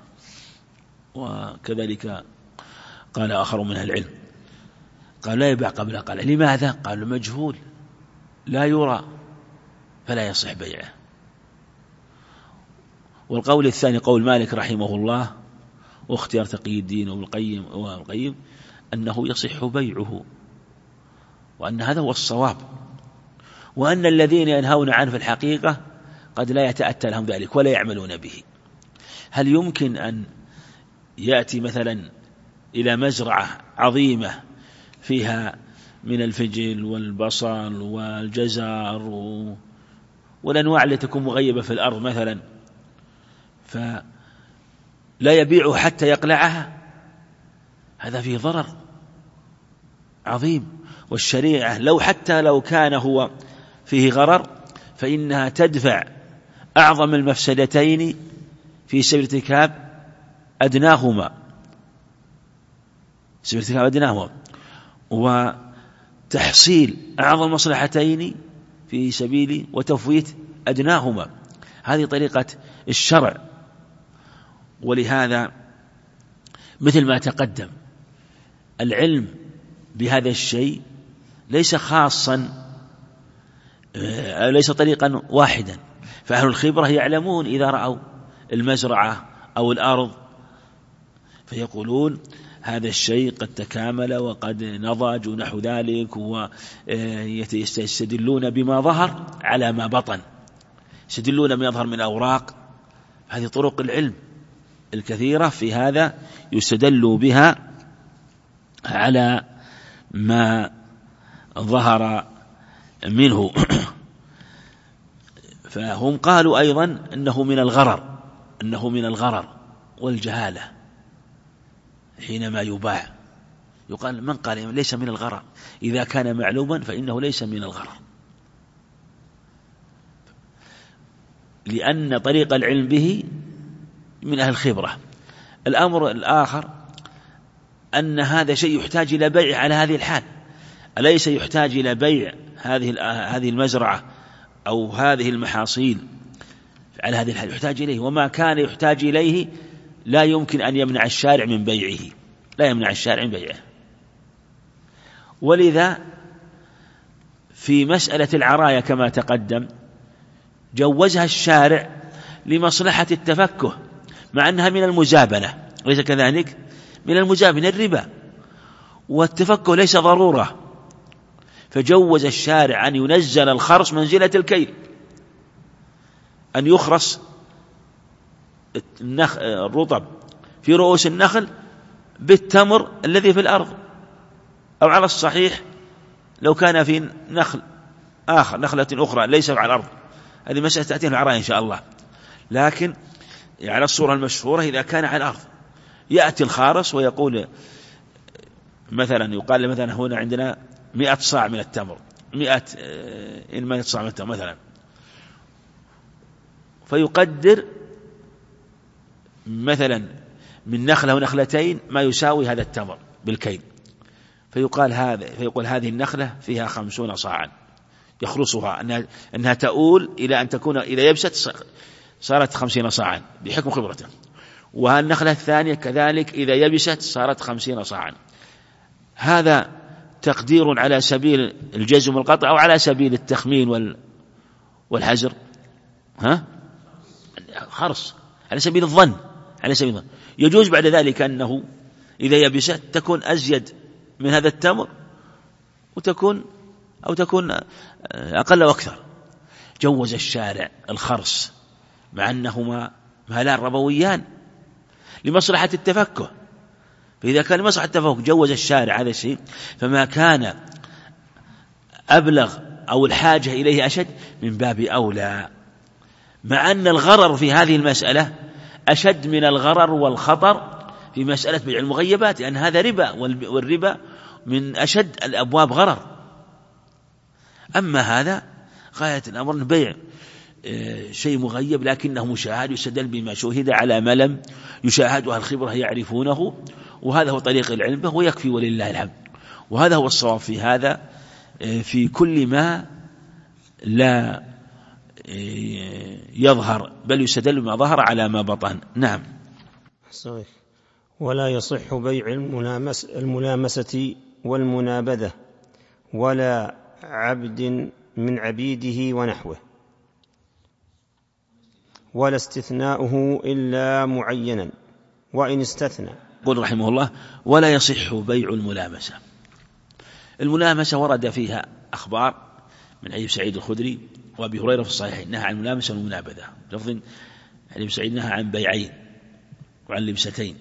وكذلك قال آخر من أهل العلم، قال لا يباع قبل قلعه. لماذا؟ قالوا مجهول لا يرى فلا يصح بيعه. والقول الثاني قول مالك رحمه الله واختيار تقي الدين والقيم أنه يصح بيعه، وأن هذا هو الصواب، وأن الذين ينهون عنه في الحقيقة قد لا يتأتى لهم ذلك ولا يعملون به. هل يمكن أن يأتي مثلا إلى مزرعة عظيمة فيها من الفجل والبصل والجزر والأنواع التي تكون مغيبة في الأرض مثلا، فلا يبيعه حتى يقلعها؟ هذا فيه ضرر عظيم. والشريعة لو كان هو فيه غرر فإنها تدفع أعظم المفسدتين في سبيل ارتكاب أدناهما، وتحصيل أعظم المصلحتين في سبيل وتفويت أدناهما. هذه طريقة الشرع. ولهذا مثل ما تقدم العلم بهذا الشيء ليس خاصا، ليس طريقا واحدا، فأهل الخبرة يعلمون إذا رأوا المزرعة أو الأرض فيقولون هذا الشيء قد تكامل وقد نضج ونحو ذلك، ويستدلون بما ظهر على ما بطن، يستدلون بما يظهر من أوراق. هذه طرق العلم الكثيرة في هذا يستدل بها على ما ظهر منه. فهم قالوا أيضا أنه من الغرر والجهالة حينما يباع. يقال من قال ليس من الغرر؟ إذا كان معلوما فإنه ليس من الغرر، لأن طريق العلم به من أهل الخبرة. الأمر الآخر أن هذا شيء يحتاج إلى بيع على هذه الحال. أليس يحتاج إلى بيع هذه المزرعة أو هذه المحاصيل على هذه الحال؟ يحتاج إليه، وما كان يحتاج إليه لا يمكن أن يمنع الشارع من بيعه، لا يمنع الشارع من بيعه. ولذا في مسألة العرايا كما تقدم جوزها الشارع لمصلحة التفكه، مع أنها من المزابنة، ليس كذلك؟ من المزابنة الربا، والتفكه ليس ضرورة، فجوز الشارع أن ينزل الخرص منزلة الكيل، أن يخرص الرطب في رؤوس النخل بالتمر الذي في الأرض، أو على الصحيح لو كان في نخل آخر، نخلة أخرى ليس على الأرض. هذه مسألة تأتينا في العراء إن شاء الله، لكن على الصورة المشهورة إذا كان على الأرض يأتي الخارص ويقول مثلا، يقال مثلا هنا عندنا 100 صاع من التمر، 100 صاع من التمر مثلا، فيقدر مثلا من نخلة ونخلتين ما يساوي هذا التمر بالكيل، فيقول هذه النخلة فيها 50 صاعا، يخلصها أنها تؤول إلى أن تكون إذا يبست صارت 50 صاعا بحكم خبرته، والنخلة الثانية كذلك إذا يبست صارت 50 صاعا. هذا تقدير على سبيل الجزم والقطع أو على سبيل التخمين والحزر، خرص على سبيل الظن، يجوز بعد ذلك أنه إذا يبست تكون أزيد من هذا التمر وتكون أقل وأكثر. جوز الشارع الخرص مع أنهما مالان ربويان لمصلحة التفكه، فإذا كان لمصلحة التفكه جوز الشارع هذا الشيء، فما كان أبلغ أو الحاجة إليه أشد من باب أولى، مع أن الغرر في هذه المسألة أشد من الغرر والخطر في مسألة بيع المغيبات، لأن هذا ربا، والربا من أشد الأبواب غرر. أما هذا غاية الأمر بيع شيء مغيب لكنه مشاهد، يستدل بما شوهد على ما لم يشاهدها الخبرة يعرفونه، وهذا هو طريق العلم به ويكفي ولله الحمد. وهذا هو الصواب في هذا، في كل ما لا يظهر بل يستدل بما ظهر على ما بطن. نعم. ولا يصح بيع الملامسة والمنابذة ولا عبد من عبيده ونحوه، ولا استثناؤه إلا معينا، وإن استثنى. قل رحمه الله: ولا يصح بيع الملامسة. الملامسة ورد فيها أخبار من أبي سعيد الخدري وأبي هريرة في الصحيحين نهى عن الملامسة والمنابذة، لفظ أبي سعيد نهى عن بيعين وعن لبستين،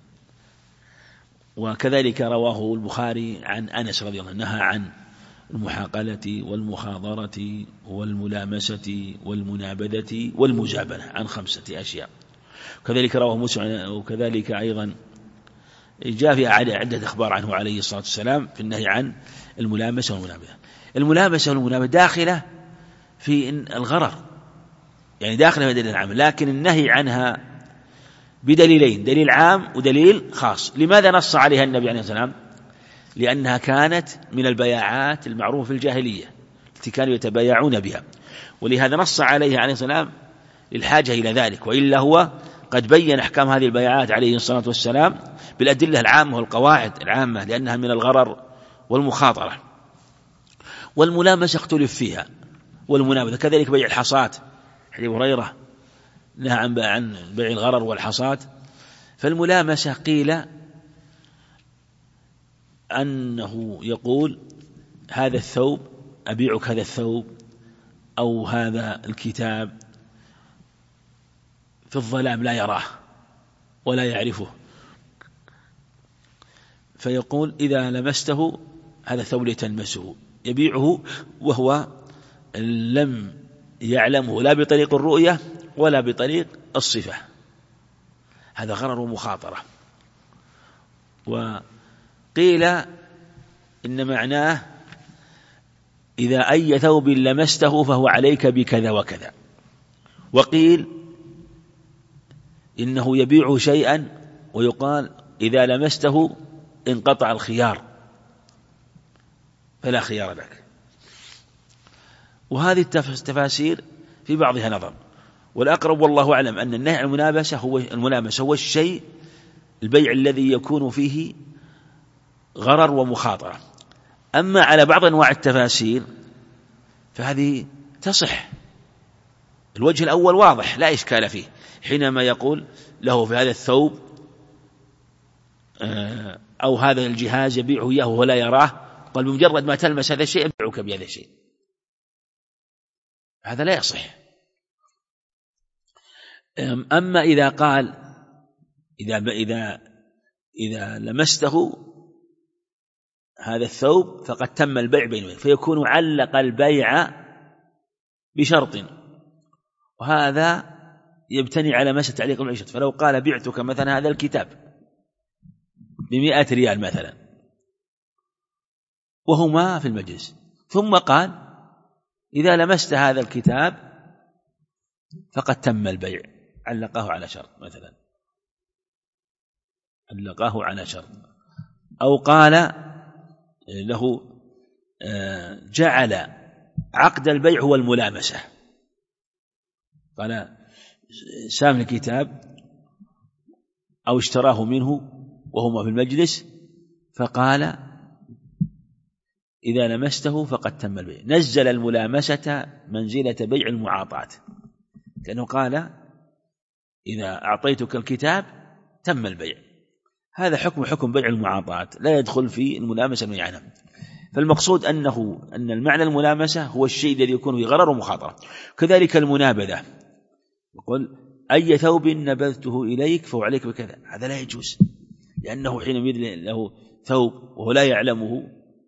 وكذلك رواه البخاري عن أنس رضي الله عنه نهى عن المحاقلة والمخاضرة والملامسة والمنابذة والمزابنة، عن 5 أشياء. كذلك رواه مسلم، وكذلك أيضا جاء في عدة أخبار عنه عليه الصلاة والسلام في النهي عن الملامسة والمنابذة. الملامسة والمنابذة داخلة في الغرر، يعني داخلة في دليل العام، لكن النهي عنها بدليلين: دليل عام ودليل خاص. لماذا نص عليها النبي عليه الصلاة والسلام؟ لأنها كانت من البياعات المعروفة في الجاهلية التي كانوا يتبايعون بها، ولهذا نص عليها عليه الصلاة والسلام للحاجة إلى ذلك، وإلا هو قد بين أحكام هذه البياعات عليه الصلاة والسلام بالأدلة العامة والقواعد العامة، لأنها من الغرر والمخاطرة. والملامسة اختلف فيها، والمنابذة كذلك بيع الحصات، حديث هريرة نهى عن بيع الغرر والحصات. فالملامسة قيل أنه يقول: هذا الثوب أبيعك هذا الثوب أو هذا الكتاب في الظلام لا يراه ولا يعرفه، فيقول: إذا لمسته هذا الثوب لتلمسه، يبيعه وهو لم يعلمه لا بطريق الرؤية ولا بطريق الصفة. هذا غرر ومخاطرة. وقيل إن معناه: إذا أي ثوب لمسته فهو عليك بكذا وكذا. وقيل إنه يبيع شيئا ويقال: إذا لمسته انقطع الخيار، فلا خيار لك. وهذه التفاسير في بعضها نظر، والأقرب والله أعلم أن النهي عن الملامسة هو الشيء البيع الذي يكون فيه غرر ومخاطرة. أما على بعض أنواع التفاسير فهذه تصح. الوجه الأول واضح لا إشكال فيه، حينما يقول له في هذا الثوب أو هذا الجهاز يبيعه إياه ولا يراه، قال بمجرد ما تلمس هذا الشيء أبيعك بهذا الشيء، هذا لا يصح. أما إذا قال إذا لمسته هذا الثوب فقد تم البيع بينه، فيكون علق البيع بشرط، وهذا يبتني على مسألة تعليق المعيشة. فلو قال بعتك مثلا هذا الكتاب ب100 ريال مثلا وهما في المجلس، ثم قال إذا لمست هذا الكتاب فقد تم البيع، علقه على شرط مثلا، علقه على شرط. أو قال له جعل عقد البيع هو الملامسة، قال سام الكتاب أو اشتراه منه وهما في المجلس، فقال إذا لمسته فقد تم البيع، نزل الملامسة منزلة بيع المعاطاة، كأنه قال إذا أعطيتك الكتاب تم البيع. هذا حكم بيع المعاطاة، لا يدخل في الملامسة المعنى. فالمقصود أن المعنى الملامسة هو الشيء الذي يكون في غرر ومخاطرة. كذلك المنابذة، يقول أي ثوب نبذته إليك فهو عليك بكذا، هذا لا يجوز، لأنه حين يمد له ثوب وهو لا يعلمه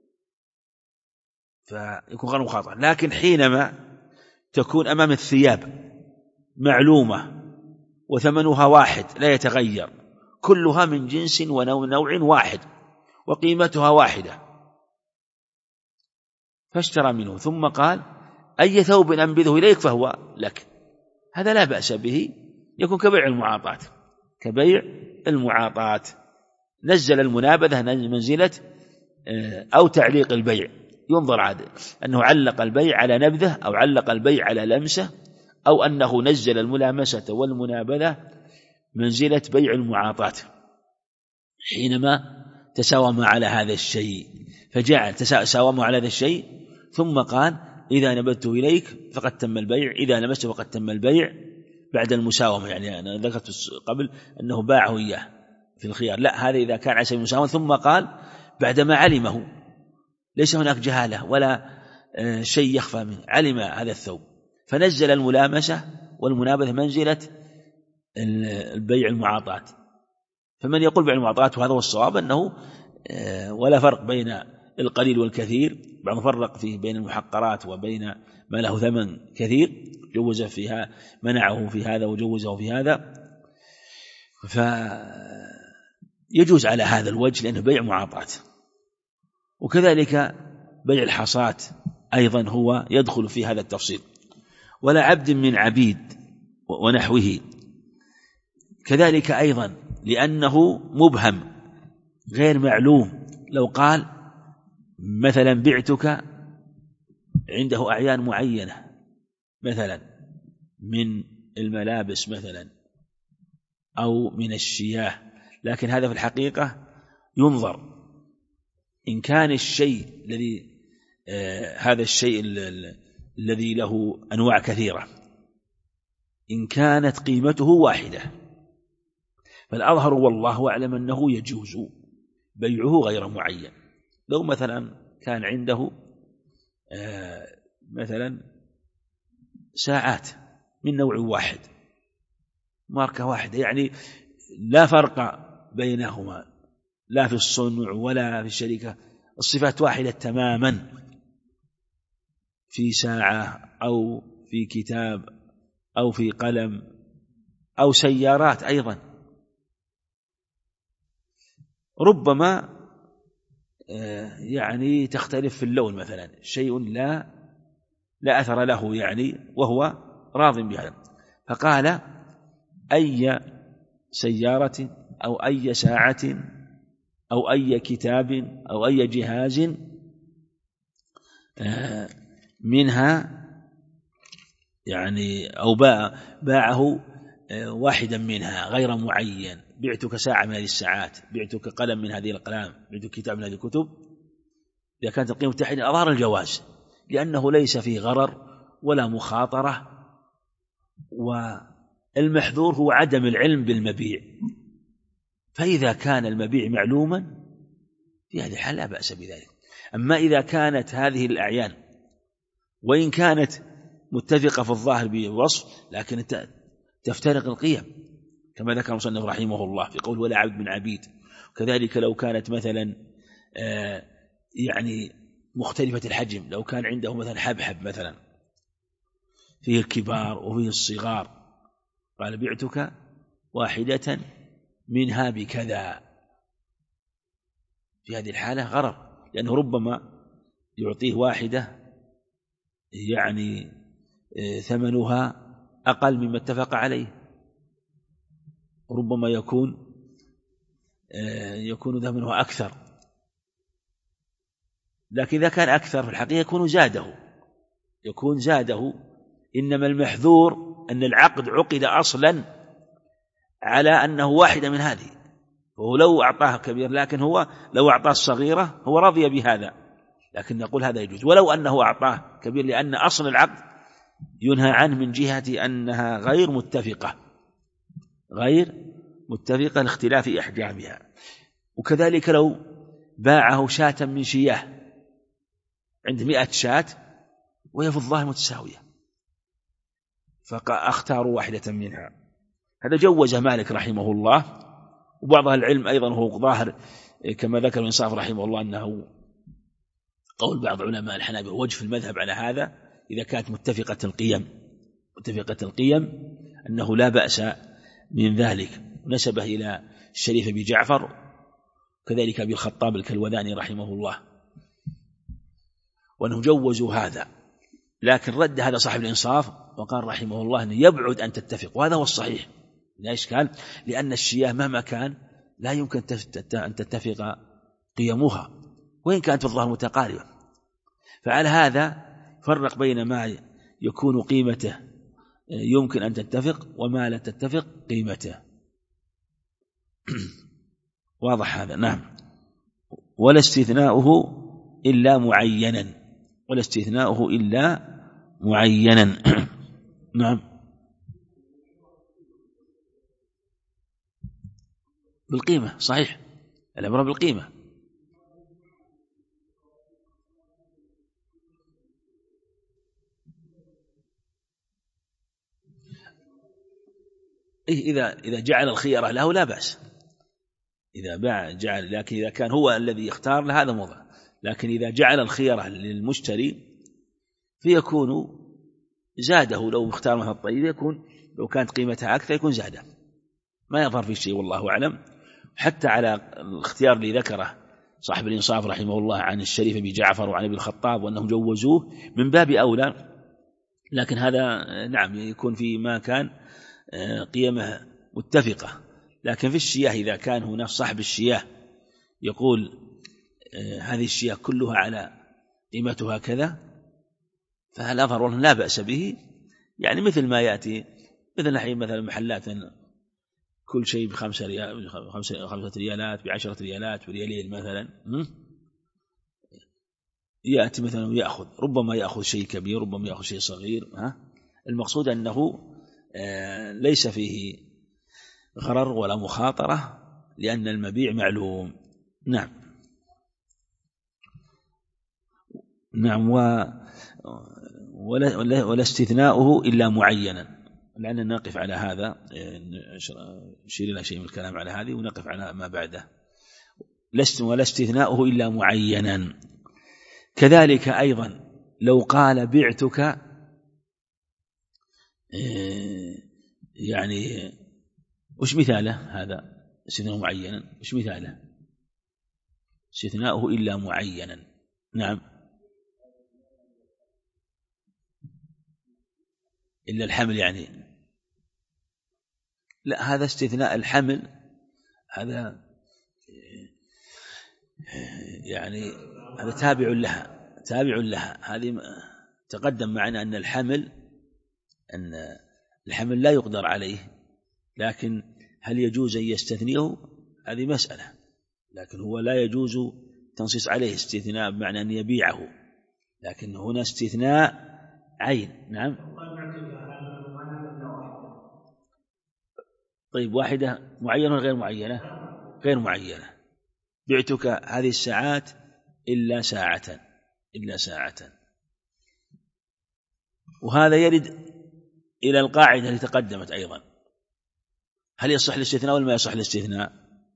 فيكون غرر ومخاطرة. لكن حينما تكون أمام الثياب معلومة وثمنها واحد لا يتغير، كلها من جنس ونوع واحد وقيمتها واحدة، فاشترى منه ثم قال أي ثوب أنبذه إليك فهو لك، هذا لا بأس به، يكون كبيع المعاطاة. نزل المنابذة منزلة أو تعليق البيع، ينظر عاد أنه علق البيع على نبذة أو علق البيع على لمسة، أو أنه نزل الملامسة والمنابذة منزلة بيع المعاطاة حينما تساوم على هذا الشيء، فجعل تساوم على هذا الشيء ثم قال إذا نبذته إليك فقد تم البيع، إذا لمسته فقد تم البيع بعد المساومة. يعني أنا ذكرت قبل أنه باعه إياه في الخيار، لا، هذا إذا كان على سبيل المساومة. ثم قال بعدما علمه، ليس هناك جهالة ولا شيء يخفى منه، علم هذا الثوب، فنزل الملامسة والمنابذة منزلة البيع المعاطاة. فمن يقول بيع المعاطاة وهذا هو الصواب أنه ولا فرق بين القليل والكثير، بعض فرق فيه بين المحقرات وبين ما له ثمن كثير، جوز فيها منعه في هذا وجوزه في هذا، فيجوز على هذا الوجه لأنه بيع معاطاة. وكذلك بيع الحصاة أيضا هو يدخل في هذا التفصيل، ولا عبد من عبيد ونحوه كذلك أيضا، لأنه مبهم غير معلوم. لو قال مثلا بعتك عنده أعيان معينة مثلا من الملابس مثلا أو من الشياه، لكن هذا في الحقيقة ينظر إن كان الشيء الذي هذا الشيء الذي له أنواع كثيرة إن كانت قيمته واحدة، فالأظهر والله أعلم أنه يجوز بيعه غير معين. لو مثلا كان عنده مثلا ساعات من نوع واحد ماركة واحدة، يعني لا فرق بينهما لا في الصنع ولا في الشركة، الصفات واحدة تماما، في ساعة أو في كتاب أو في قلم أو سيارات أيضا، ربما يعني تختلف في اللون مثلا، شيء لا أثر له يعني وهو راض بهذا، فقال أي سيارة أو أي ساعة أو أي كتاب أو أي جهاز منها يعني أو باعه واحدا منها غير معين، بعتك ساعة من هذه الساعات، بعتك قلم من هذه الأقلام، بعتك كتاب من هذه الكتب، إذا كانت القيمة متحدة أظهر الجواز، لأنه ليس فيه غرر ولا مخاطرة، والمحذور هو عدم العلم بالمبيع. فإذا كان المبيع معلوما في هذه الحالة لا بأس بذلك. أما إذا كانت هذه الأعيان وإن كانت متفقة في الظاهر بوصف لكن تفترق القيم، كما ذكر المصنف رحمه الله في قول ولا عبد من عبيد. وكذلك لو كانت مثلا يعني مختلفة الحجم، لو كان عنده مثلا حبحب مثلا فيه الكبار وفيه الصغار، قال بعتك واحدة منها بكذا، في هذه الحالة غرر، لأنه ربما يعطيه واحدة يعني ثمنها أقل مما اتفق عليه، ربما يكون ثمنها أكثر، لكن إذا كان أكثر في الحقيقة يكون زاده. إنما المحذور أن العقد عقد أصلا على أنه واحدة من هذه، وهو لو أعطاها كبير، لكن هو لو أعطاه الصغيرة هو رضي بهذا، لكن نقول هذا يجوز ولو أنه أعطاه كبير، لأن أصل العقد ينهى عنه من جهة أنها غير متفقة لاختلاف أحجامها. وكذلك لو باعه شاة من شياه، عند 100 شاة وهي في الظاهر متساوية، فاختاروا واحدة منها، هذا جوز مالك رحمه الله. وبعض العلم أيضا هو ظاهر كما ذكر الإنصاف رحمه الله أنه قول بعض علماء الحنابلة وجه المذهب على هذا، إذا كانت متفقة القيم أنه لا بأس من ذلك. ونسبه إلى الشريف بن جعفر، كذلك أبي الخطاب الكلوذاني رحمه الله، وأنه جوزوا هذا، لكن رد هذا صاحب الإنصاف وقال رحمه الله أنه يبعد أن تتفق، وهذا هو الصحيح لا إشكال، لأن الشياه مهما كان لا يمكن أن تتفق قيمها وإن كانت في الظاهر متقاربة. فعلى هذا فرق بين ما يكون قيمته يمكن أن تتفق وما لا تتفق قيمته. واضح هذا؟ نعم. ولا استثناؤه إلا معينا نعم، بالقيمة صحيح، العبرة بالقيمة. إذا جعل الخيرة له لا بأس، إذا جعل، لكن إذا كان هو الذي يختار لهذا موضع، لكن إذا جعل الخيرة للمشتري فيكون زاده، لو اختار مثل الطيب يكون لو كانت قيمتها أكثر يكون زاده، ما يظهر في شيء والله أعلم. حتى على الاختيار اللي ذكره صاحب الإنصاف رحمه الله عن الشريف بن جعفر وعن ابن الخطاب وأنهم جوزوه من باب أولى، لكن هذا نعم يكون في ما كان قيمه متفقة. لكن في الشياه إذا كان هناك صاحب الشياه يقول هذه الشياه كلها على قيمتها كذا، فهل أظهر لا بأس به، يعني مثل ما يأتي مثل الحين مثلا محلات كل شيء ب5 ريالات ب10 ريالات بريالين مثلا، يأتي مثلا ويأخذ، ربما يأخذ شيء كبير ربما يأخذ شيء صغير، المقصود أنه ليس فيه غرر ولا مخاطرة لأن المبيع معلوم. نعم. ولا استثناؤه إلا معينا، لأننا نقف على هذا، نشير إلى شيء من الكلام على هذه ونقف على ما بعده. ولا استثناؤه إلا معينا. كذلك أيضا لو قال بعتك يعني وش مثاله هذا استثناء معينا؟ وش مثاله؟ استثناؤه إلا معينا. نعم. إلا الحمل يعني، لا هذا استثناء الحمل، هذا يعني هذا تابع لها، تابع لها. هذه تقدم معنا أن الحمل لا يقدر عليه، لكن هل يجوز أن يستثنيه؟ هذه مسألة، لكن هو لا يجوز تنصيص عليه استثناء بمعنى أن يبيعه، لكن هنا استثناء عين. نعم. طيب واحدة معينة ولا غير معينة؟ غير معينة. بعتك هذه الساعات إلا ساعة. وهذا يرد إلى القاعدة التي تقدمت أيضا، هل يصح الاستثناء ولا ما يصح الاستثناء؟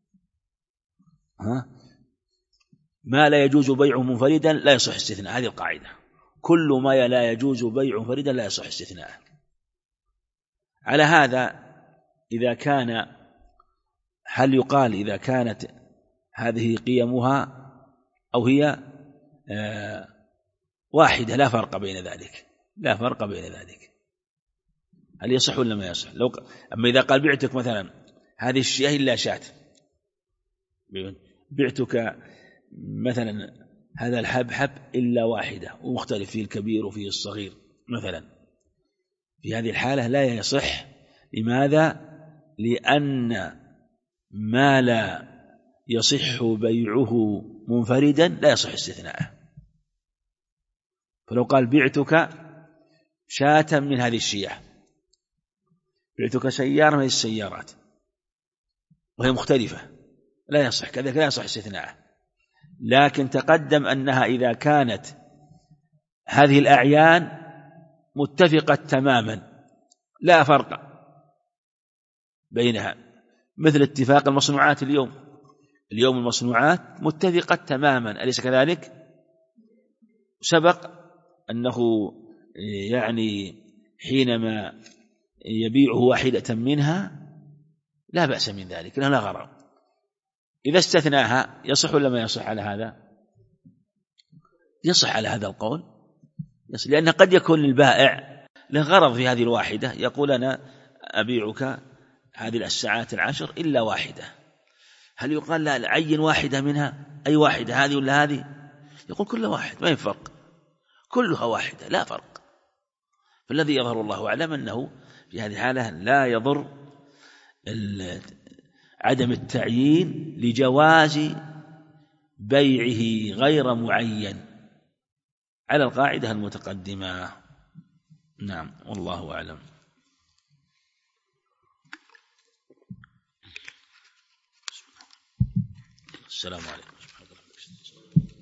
ما لا يجوز بيعه منفردا لا يصح استثناء، هذه القاعدة. كل ما لا يجوز بيعه منفردا لا يصح استثناء. على هذا هل يقال إذا كانت هذه قيمها أو هي واحدة لا فرق بين ذلك، هل يصح ولا ما يصح؟ أما إذا قال بعتك مثلا هذه الشيء إلا شاة، بعتك مثلا هذا الحبحب إلا واحدة ومختلف فيه الكبير وفيه الصغير مثلا، في هذه الحالة لا يصح. لماذا؟ لأن ما لا يصح بيعه منفردا لا يصح استثناءه. فلو قال بعتك شاة من هذه الشياه، بعتك سيارة من السيارات وهي مختلفة، لا يصح كذلك، لا يصح استثناءه. لكن تقدم أنها إذا كانت هذه الأعيان متفقة تماما لا فرق بينها، مثل اتفاق المصنوعات اليوم المصنوعات متفقة تماما، أليس كذلك؟ سبق أنه يعني حينما يبيعه واحدة منها لا بأس من ذلك، لا غرر. إذا استثناها يصح ولا ما يصح على هذا؟ يصح على هذا القول، يصح، لأن قد يكون البائع له غرض في هذه الواحدة، يقول أنا أبيعك هذه الساعات 10 إلا واحدة. هل يقال لا عين واحدة منها، أي واحدة، هذه ولا هذه؟ يقول كل واحد، ما يفرق، كلها واحدة لا فرق. فالذي يظهر الله أعلم أنه في هذه الحالة لا يضر عدم التعيين لجواز بيعه غير معين على القاعدة المتقدمة. نعم، والله أعلم. السلام عليكم.